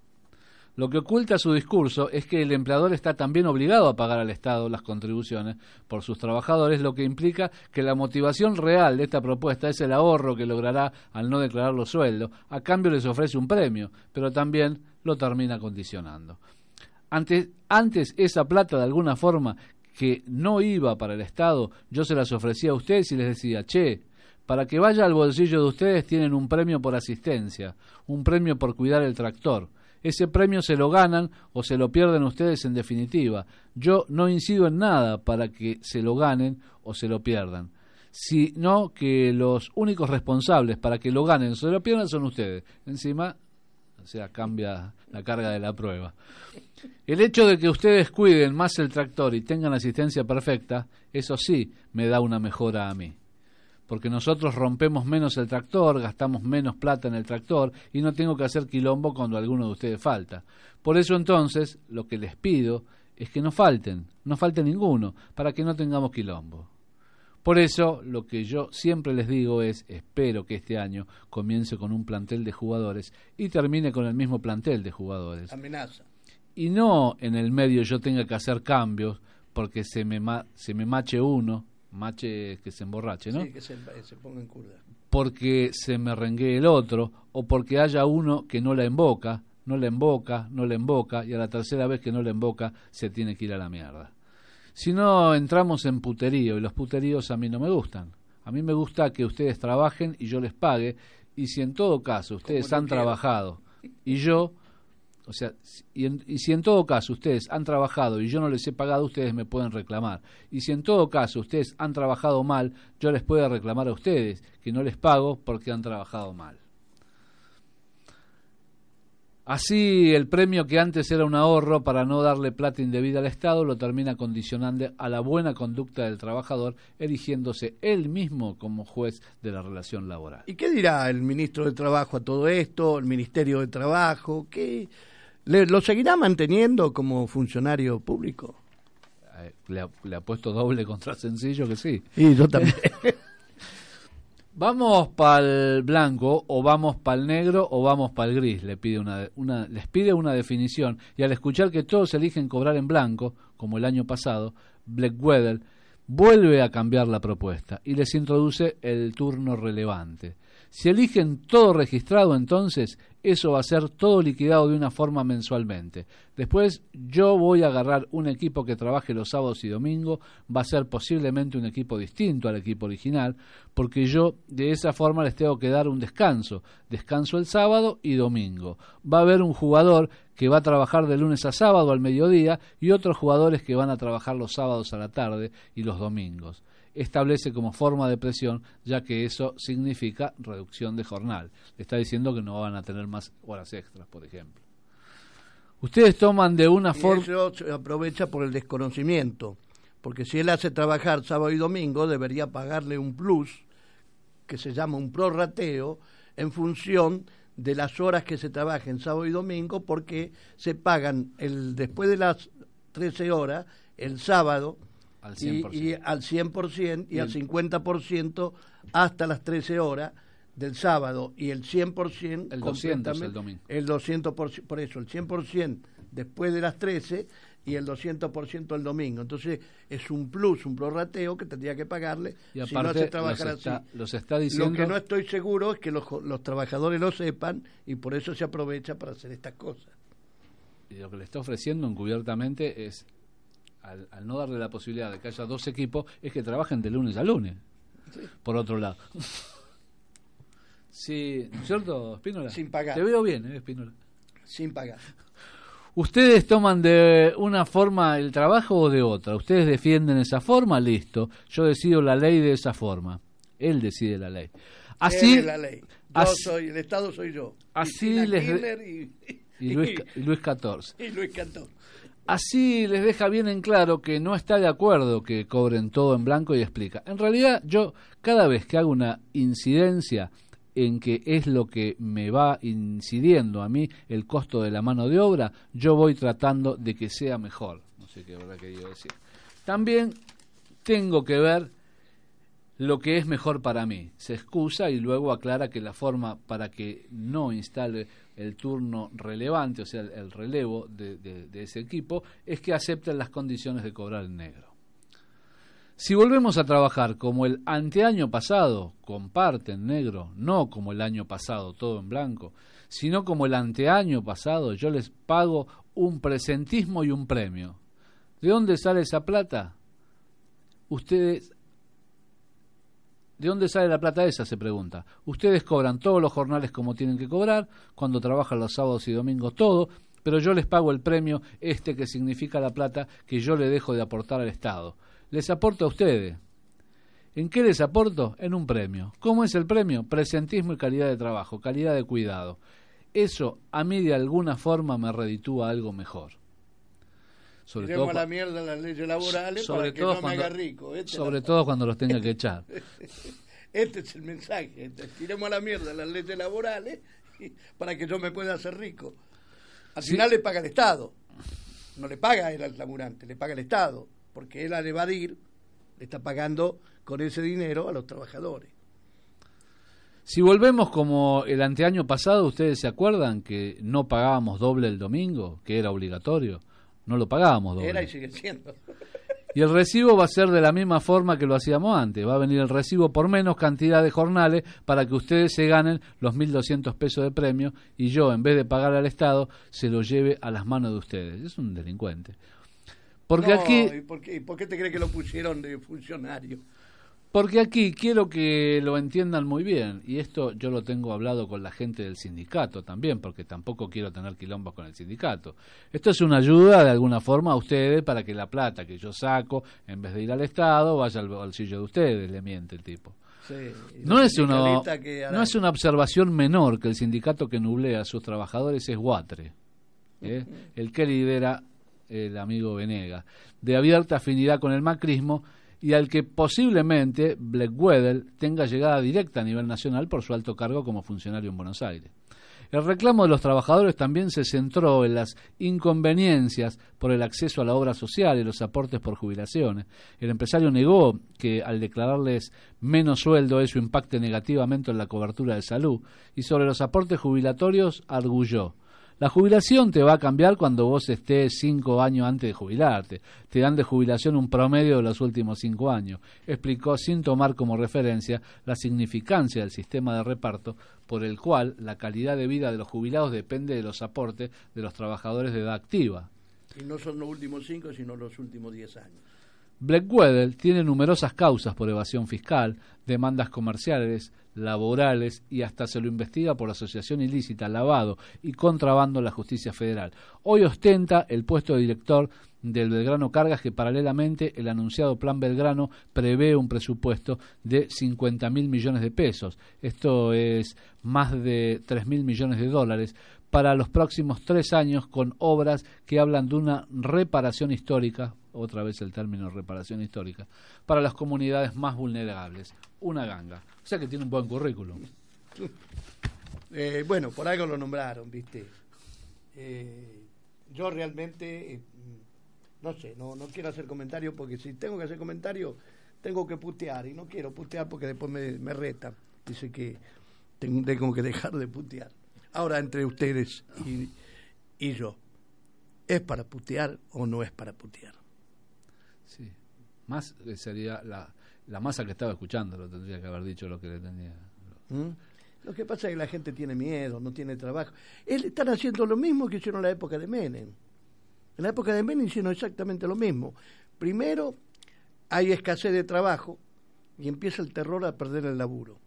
Lo que oculta su discurso es que el empleador está también obligado a pagar al Estado las contribuciones por sus trabajadores, lo que implica que la motivación real de esta propuesta es el ahorro que logrará al no declarar los sueldos. A cambio les ofrece un premio, pero también lo termina condicionando. Antes, antes esa plata de alguna forma que no iba para el Estado, yo se las ofrecía a ustedes y les decía, che, para que vaya al bolsillo de ustedes tienen un premio por asistencia, un premio por cuidar el tractor. Ese premio se lo ganan o se lo pierden ustedes en definitiva. Yo no incido en nada para que se lo ganen o se lo pierdan, sino que los únicos responsables para que lo ganen o se lo pierdan son ustedes. Encima, o sea, cambia la carga de la prueba. El hecho de que ustedes cuiden más el tractor y tengan asistencia perfecta, eso sí me da una mejora a mí. Porque nosotros rompemos menos el tractor, gastamos menos plata en el tractor y no tengo que hacer quilombo cuando alguno de ustedes falta. Por eso entonces, lo que les pido es que no falten, no falte ninguno, para que no tengamos quilombo. Por eso, lo que yo siempre les digo es, espero que este año comience con un plantel de jugadores y termine con el mismo plantel de jugadores. Amenaza. Y no en el medio yo tenga que hacer cambios porque se me, ma- se me mache uno, mache que se emborrache, ¿no? Sí, que se, se ponga en curda. Porque se me rengue el otro, o porque haya uno que no la emboca, no la emboca, no la emboca, y a la tercera vez que no la emboca se tiene que ir a la mierda. Si no entramos en puterío, y los puteríos a mí no me gustan. A mí me gusta que ustedes trabajen y yo les pague, y si en todo caso ustedes han quiero. trabajado y yo... O sea, y, en, y si en todo caso ustedes han trabajado y yo no les he pagado, ustedes me pueden reclamar. Y si en todo caso ustedes han trabajado mal, yo les puedo reclamar a ustedes que no les pago porque han trabajado mal. Así, el premio que antes era un ahorro para no darle plata indebida al Estado lo termina condicionando a la buena conducta del trabajador, erigiéndose él mismo como juez de la relación laboral. ¿Y qué dirá el ministro de Trabajo a todo esto, el Ministerio de Trabajo? ¿Qué, le, ¿Lo seguirá manteniendo como funcionario público? Eh, le, ha, le ha puesto doble contra sencillo que sí. Y yo también. ¿Vamos para el blanco o vamos para el negro o vamos para el gris? Le pide una, una, les pide una definición, y al escuchar que todos eligen cobrar en blanco, como el año pasado, Blackwedel vuelve a cambiar la propuesta y les introduce el turno relevante. Si eligen todo registrado, entonces eso va a ser todo liquidado de una forma mensualmente. Después yo voy a agarrar un equipo que trabaje los sábados y domingos, va a ser posiblemente un equipo distinto al equipo original, porque yo de esa forma les tengo que dar un descanso, descanso el sábado y domingo. Va a haber un jugador que va a trabajar de lunes a sábado al mediodía y otros jugadores que van a trabajar los sábados a la tarde y los domingos. Establece como forma de presión, ya que eso significa reducción de jornal. Le está diciendo que no van a tener más horas extras, por ejemplo. Ustedes toman de una forma... Eso se aprovecha por el desconocimiento, porque si él hace trabajar sábado y domingo, debería pagarle un plus, que se llama un prorrateo, en función de las horas que se trabajen sábado y domingo, porque se pagan el después de las trece horas, el sábado... Al cien por ciento. Y, y al cien por ciento y Bien. al cincuenta por ciento hasta las trece horas del sábado, y el cien por ciento el doscientos el domingo. El doscientos por ciento, por eso, el cien por ciento después de las trece y el doscientos por ciento el domingo. Entonces es un plus, un prorrateo que tendría que pagarle y si no hace trabajar así. Está, los está diciendo... Lo que no estoy seguro es que los, los trabajadores lo sepan, y por eso se aprovecha para hacer estas cosas. Y lo que le está ofreciendo encubiertamente es... Al, al no darle la posibilidad de que haya dos equipos, es que trabajen de lunes a lunes. Sí. Por otro lado. Sí, ¿no es cierto, Espínola? Sin pagar. Te veo bien, ¿eh, Espínola? Sin pagar. ¿Ustedes toman de una forma el trabajo o de otra? ¿Ustedes defienden esa forma? Listo. Yo decido la ley de esa forma. Él decide la ley. Así, Él es la ley. Yo así, soy, el Estado soy yo. Así y les... Y, y, Luis, y Luis catorce. Y Luis catorce. Así les deja bien en claro que no está de acuerdo que cobren todo en blanco, y explica. En realidad, yo cada vez que hago una incidencia en que es lo que me va incidiendo a mí el costo de la mano de obra, yo voy tratando de que sea mejor. No sé qué habrá querido decir. También tengo que ver lo que es mejor para mí. Se excusa y luego aclara que la forma para que no instale el turno relevante, o sea, el, el relevo de, de, de ese equipo, es que acepten las condiciones de cobrar en negro. Si volvemos a trabajar como el anteaño pasado, comparte en negro, no como el año pasado, todo en blanco, sino como el anteaño pasado, yo les pago un presentismo y un premio. ¿De dónde sale esa plata? Ustedes... ¿De dónde sale la plata esa?, se pregunta. Ustedes cobran todos los jornales como tienen que cobrar, cuando trabajan los sábados y domingos todo, pero yo les pago el premio este que significa la plata que yo le dejo de aportar al Estado. Les aporto a ustedes. ¿En qué les aporto? En un premio. ¿Cómo es el premio? Presentismo y calidad de trabajo, calidad de cuidado. Eso a mí de alguna forma me reditúa algo mejor. Sobre todo, a la mierda las leyes laborales sobre para que todo no cuando, me haga rico. Este sobre la... todo cuando los tenga que echar. Este es el mensaje. Este, tiremos a la mierda las leyes laborales para que yo me pueda hacer rico. Al sí. final le paga el Estado. No le paga él al laburante, le paga el Estado. Porque él al evadir le está pagando con ese dinero a los trabajadores. Si volvemos como el anteaño pasado, ¿ustedes se acuerdan que no pagábamos doble el domingo? Que era obligatorio. No lo pagábamos doble. Era y sigue siendo. Y el recibo va a ser de la misma forma que lo hacíamos antes. Va a venir el recibo por menos cantidad de jornales para que ustedes se ganen los mil doscientos pesos de premio y yo, en vez de pagar al Estado, se lo lleve a las manos de ustedes. Es un delincuente. Porque no, aquí... ¿y por, qué, ¿y por qué te crees que lo pusieron de funcionario? Porque aquí quiero que lo entiendan muy bien, y esto yo lo tengo hablado con la gente del sindicato también, porque tampoco quiero tener quilombos con el sindicato. Esto es una ayuda de alguna forma a ustedes para que la plata que yo saco, en vez de ir al Estado, vaya al bolsillo de ustedes, le miente el tipo. Sí, no, es una, que no es una observación menor que el sindicato que nublea a sus trabajadores es Guatre, ¿eh? uh-huh. el que lidera el amigo Venega, de abierta afinidad con el macrismo y al que posiblemente Blackwedel tenga llegada directa a nivel nacional por su alto cargo como funcionario en Buenos Aires. El reclamo de los trabajadores también se centró en las inconveniencias por el acceso a la obra social y los aportes por jubilaciones. El empresario negó que al declararles menos sueldo eso impacte negativamente en la cobertura de salud y sobre los aportes jubilatorios arguyó: la jubilación te va a cambiar cuando vos estés cinco años antes de jubilarte. Te dan de jubilación un promedio de los últimos cinco años. Explicó sin tomar como referencia la significancia del sistema de reparto por el cual la calidad de vida de los jubilados depende de los aportes de los trabajadores de edad activa. Y no son los últimos cinco, sino los últimos diez años. Blackwedel tiene numerosas causas por evasión fiscal, demandas comerciales, laborales y hasta se lo investiga por asociación ilícita, lavado y contrabando en la justicia federal. Hoy ostenta el puesto de director del Belgrano Cargas, que paralelamente el anunciado Plan Belgrano prevé un presupuesto de cincuenta mil millones de pesos. Esto es más de tres mil millones de dólares para los próximos tres años, con obras que hablan de una reparación histórica, otra vez el término reparación histórica, para las comunidades más vulnerables. Una ganga. O sea que tiene un buen currículum. Eh, bueno, por algo lo nombraron, ¿viste? Eh, yo realmente, eh, no sé, no, no quiero hacer comentarios, porque si tengo que hacer comentarios, tengo que putear, y no quiero putear porque después me, me retan. Dice que tengo, tengo que dejar de putear. Ahora, entre ustedes y, y yo, ¿es para putear o no es para putear? Sí, más sería la, la masa que estaba escuchando, lo tendría que haber dicho lo que le tenía. ¿Mm? Lo que pasa es que la gente tiene miedo, no tiene trabajo. Él, están haciendo lo mismo que hicieron en la época de Menem. En la época de Menem hicieron exactamente lo mismo. Primero hay escasez de trabajo y empieza el terror a perder el laburo.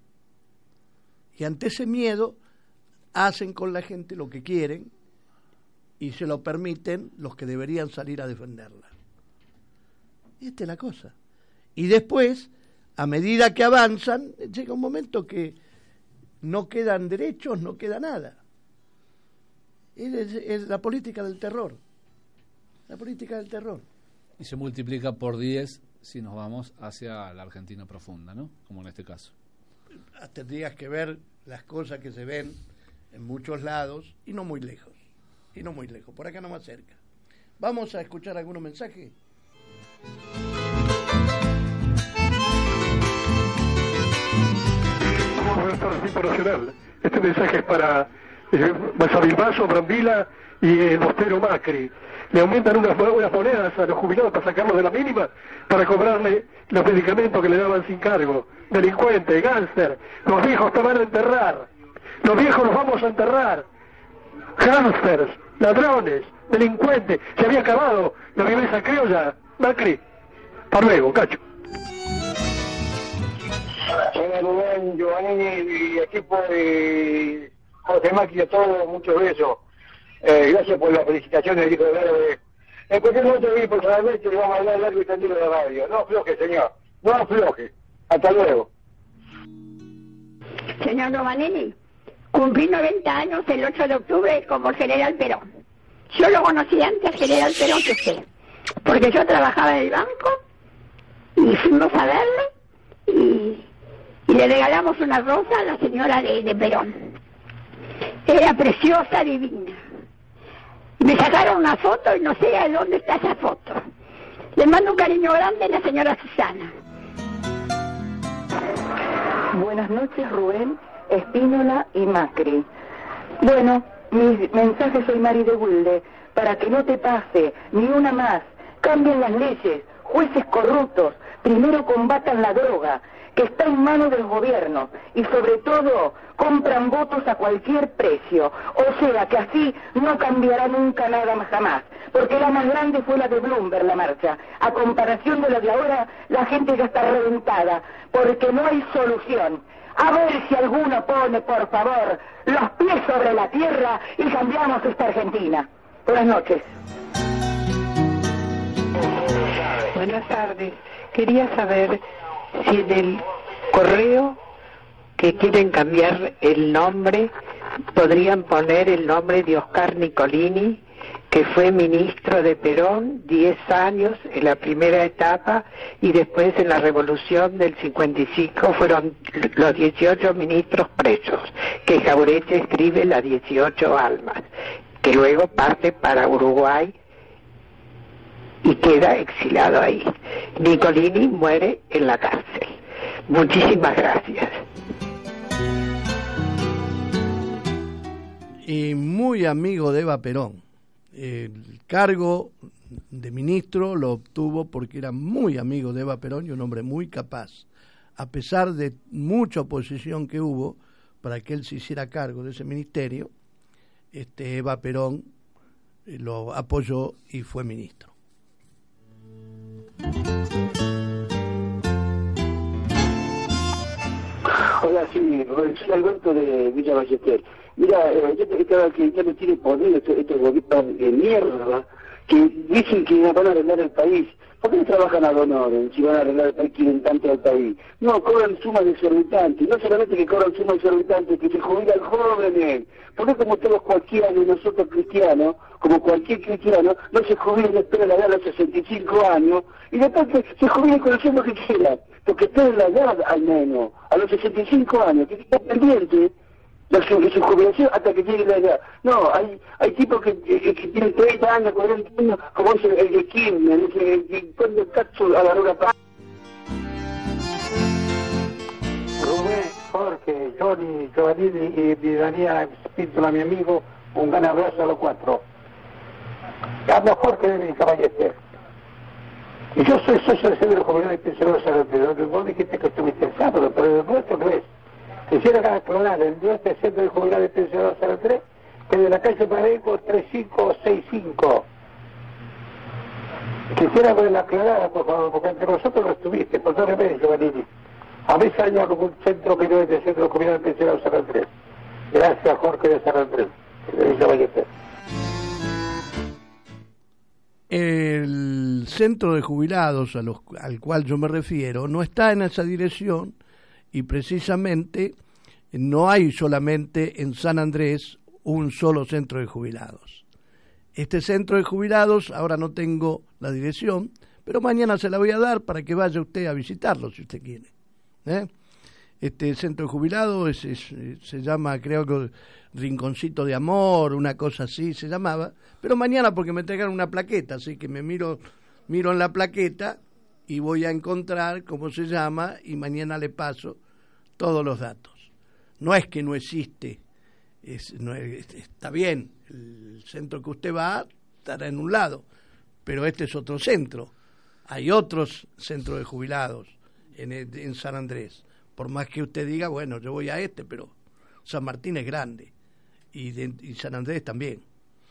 Y ante ese miedo hacen con la gente lo que quieren y se lo permiten los que deberían salir a defenderla. Esta es la cosa. Y después, a medida que avanzan, llega un momento que no quedan derechos, no queda nada. Es, es, es la política del terror. La política del terror. Y se multiplica por diez si nos vamos hacia la Argentina profunda, ¿no? Como en este caso. Tendrías que ver las cosas que se ven en muchos lados y no muy lejos. Y no muy lejos, por acá no más cerca. Vamos a escuchar algunos mensajes. Buenas tardes, Tiempo Nacional. Este mensaje es para eh, Balsavilbaso, Brambila y el Bostero Macri. Le aumentan unas, unas monedas a los jubilados para sacarlos de la mínima, para cobrarle los medicamentos que le daban sin cargo. Delincuente, gánster, los viejos te van a enterrar. Los viejos los vamos a enterrar. Gánsters, ladrones, delincuentes. Se había acabado la violencia criolla. Macri. Hasta luego, cacho. Hola Rubén, Giovannini y equipo de José Macri, a todos, muchos besos. Eh, gracias por las felicitaciones, dijo de árabe. En cualquier momento vi personalmente le vamos a hablar largo y tendido de la radio. No afloje, señor, no afloje. Hasta luego. Señor Giovannini, cumplí noventa años el ocho de octubre como General Perón. Yo lo conocí antes General Perón que usted, porque yo trabajaba en el banco y fuimos a verle y, y le regalamos una rosa a la señora de, de Perón. Era preciosa, divina. Me sacaron una foto y no sé de dónde está esa foto. Le mando un cariño grande a la señora Susana. Buenas noches, Rubén, Espínola y Macri. Bueno, mi mensaje soy Mari de Wilde, para que no te pase ni una más. Cambien las leyes, jueces corruptos, primero combatan la droga, que está en manos del gobierno, y sobre todo compran votos a cualquier precio. O sea que así no cambiará nunca nada más jamás, porque la más grande fue la de Bloomberg, la marcha. A comparación de la de ahora, la gente ya está reventada, porque no hay solución. A ver si alguno pone, por favor, los pies sobre la tierra y cambiamos esta Argentina. Buenas noches. Buenas tardes. Quería saber si en el correo que quieren cambiar el nombre, podrían poner el nombre de Oscar Nicolini, que fue ministro de Perón diez años en la primera etapa, y después en la revolución del cincuenta y cinco fueron los dieciocho ministros presos, que Jauretche escribe las dieciocho almas, que luego parte para Uruguay y queda exilado ahí. Nicolini muere en la cárcel. Muchísimas gracias. Y muy amigo de Eva Perón. El cargo de ministro lo obtuvo porque era muy amigo de Eva Perón y un hombre muy capaz. A pesar de mucha oposición que hubo para que él se hiciera cargo de ese ministerio, este Eva Perón lo apoyó y fue ministro. Hola, sí, soy Alberto de Villa Ballester. Mira, eh, yo estaba que ya no tiene poder este, este gobierno de mierda, que dicen que van a arreglar el país. ¿Por qué no trabajan a donores si van a arreglar el país, quieren tanto al país? No, cobran sumas exorbitantes, no solamente que cobran sumas exorbitantes, que se jubilan jóvenes. Porque como todos cualquiera de nosotros cristianos, como cualquier cristiano, no se jubilan, espera la edad a los sesenta y cinco años, y después que se jubilan con el sueldo que quieran, porque esperen la edad al menos, a los sesenta y cinco años, que está pendiente de su, de su jubilación hasta que llegue la edad. No, hay hay tipos que, que, que tienen treinta años, cuarenta años, como es el, el de Kirchner, el que cuando el cacho agarró la paz. Rubén, Jorge, Johnny, Giovannini y Vidania Spíntola, mi amigo, un gran abrazo a los cuatro. Hablo Jorge de mi Caballete. Y yo soy socio del Centro Juvenil y Pensionado Salud. Vos dijiste que estuviste en sábado, pero el resto no es. Quisiera aclarar el nuestro Centro de Juvenil y Pensionado Salud tres, que de la calle Parejo tres cinco seis cinco. Quisiera verla aclarada, por favor, porque entre nosotros no estuviste, perdóneme, Giovannini. A mí se año como un centro que no es del Centro Comunal Pensionado San Andrés. Gracias, Jorge de San Andrés, de Villa Ballester. El centro de jubilados a los, al cual yo me refiero no está en esa dirección y precisamente no hay solamente en San Andrés un solo centro de jubilados. Este centro de jubilados, ahora no tengo la dirección, pero mañana se la voy a dar para que vaya usted a visitarlo si usted quiere. ¿Eh? Este centro de jubilados es, es, se llama, creo que Rinconcito de Amor, una cosa así se llamaba, pero mañana porque me entregaron una plaqueta, así que me miro, miro en la plaqueta y voy a encontrar cómo se llama y mañana le paso todos los datos. No es que no existe, es, no es, está bien, el centro que usted va estará en un lado, pero este es otro centro. Hay otros centros de jubilados en, en San Andrés. Por más que usted diga, bueno, yo voy a este, pero San Martín es grande y, de, y San Andrés también.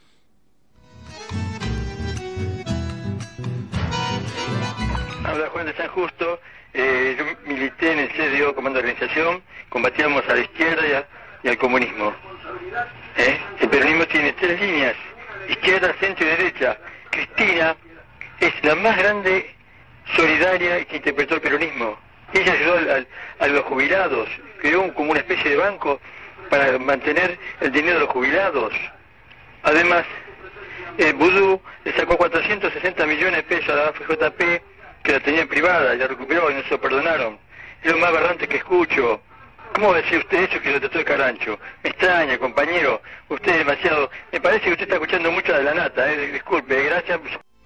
Habla Juan de San Justo. Eh, yo milité en el C D O, Comando de Organización, combatíamos a la izquierda y, a, y al comunismo. ¿Eh? El peronismo tiene tres líneas, izquierda, centro y derecha. Cristina es la más grande solidaria que interpretó el peronismo. Ella ayudó al, al, a los jubilados, creó un, como una especie de banco para mantener el dinero de los jubilados. Además, eh, Vudú le sacó cuatrocientos sesenta millones de pesos a la A F J P, que la tenía privada, y la recuperó y no se lo perdonaron. Es lo más aberrante que escucho. ¿Cómo va a decir usted eso que lo trató de Carancho? Me extraña, compañero. Usted es demasiado... Me parece que usted está escuchando mucho de la nata, eh. Disculpe, gracias.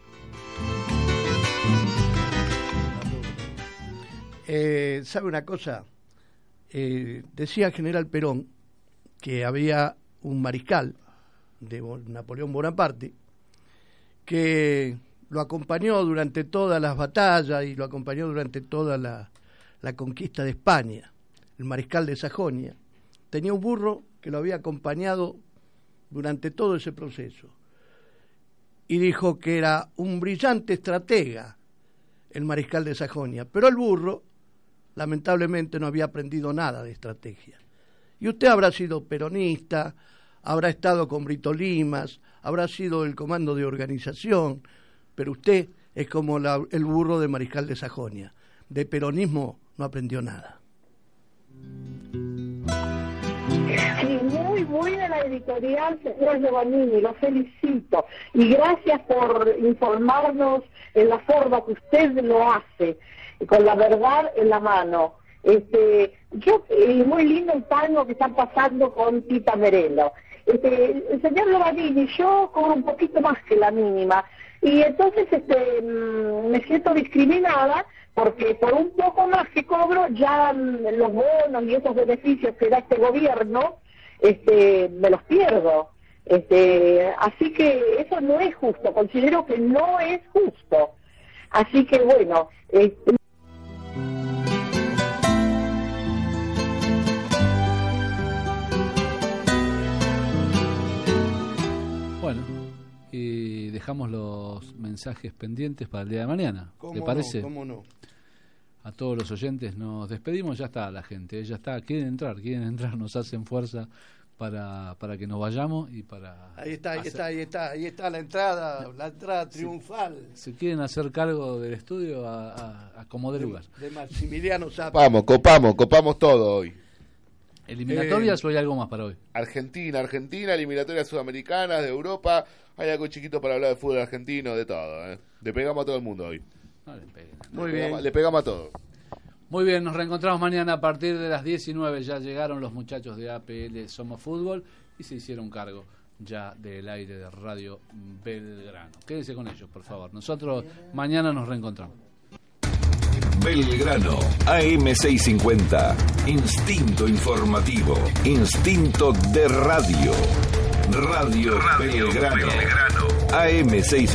Eh, ¿Sabe una cosa? Eh, decía General Perón que había un mariscal de Napoleón Bonaparte que lo acompañó durante todas las batallas y lo acompañó durante toda la, la conquista de España. El mariscal de Sajonia tenía un burro que lo había acompañado durante todo ese proceso y dijo que era un brillante estratega el mariscal de Sajonia, pero el burro lamentablemente no había aprendido nada de estrategia. Y usted habrá sido peronista, habrá estado con Brito Limas, habrá sido el comando de organización, pero usted es como la, el burro de mariscal de Sajonia. De peronismo no aprendió nada. Sí, muy buena la editorial, señor Giovannini, lo felicito. Y gracias por informarnos en la forma que usted lo hace, con la verdad en la mano. Este, yo, eh, muy lindo el tango que están pasando con Tita Merelo. Este, el señor Giovannini, yo cobro un poquito más que la mínima. Y entonces este, me siento discriminada porque por un poco más que cobro ya los bonos y esos beneficios que da este gobierno este, me los pierdo. Este, así que eso no es justo, considero que no es justo. Así que bueno... Este... Bueno, y dejamos los mensajes pendientes para el día de mañana. ¿Te parece? No, ¿Cómo no? A todos los oyentes nos despedimos, ya está la gente, ya está, quieren entrar, quieren entrar, nos hacen fuerza para, para que nos vayamos y para... Ahí está, ahí hacer... está, ahí está, ahí está la entrada, la entrada triunfal. Si, si quieren hacer cargo del estudio, a, a, a como de lugar. De Maximiliano Zappa. Vamos, copamos, copamos todo hoy. ¿Eliminatorias eh, o hay algo más para hoy? Argentina, Argentina, eliminatorias sudamericanas, de Europa, hay algo chiquito para hablar de fútbol argentino, de todo, ¿eh? Le pegamos a todo el mundo hoy. No le peguen. Muy le bien. Pegamos, le pegamos a todo. Muy bien, nos reencontramos mañana a partir de las diecinueve. Ya llegaron los muchachos de A P L Somos Fútbol y se hicieron cargo ya del aire de Radio Belgrano. Quédese con ellos, por favor. Nosotros mañana nos reencontramos. Belgrano, A M seiscientos cincuenta, instinto informativo, instinto de radio. Radio, Radio Belgrano, Belgrano. A M seiscientos cincuenta.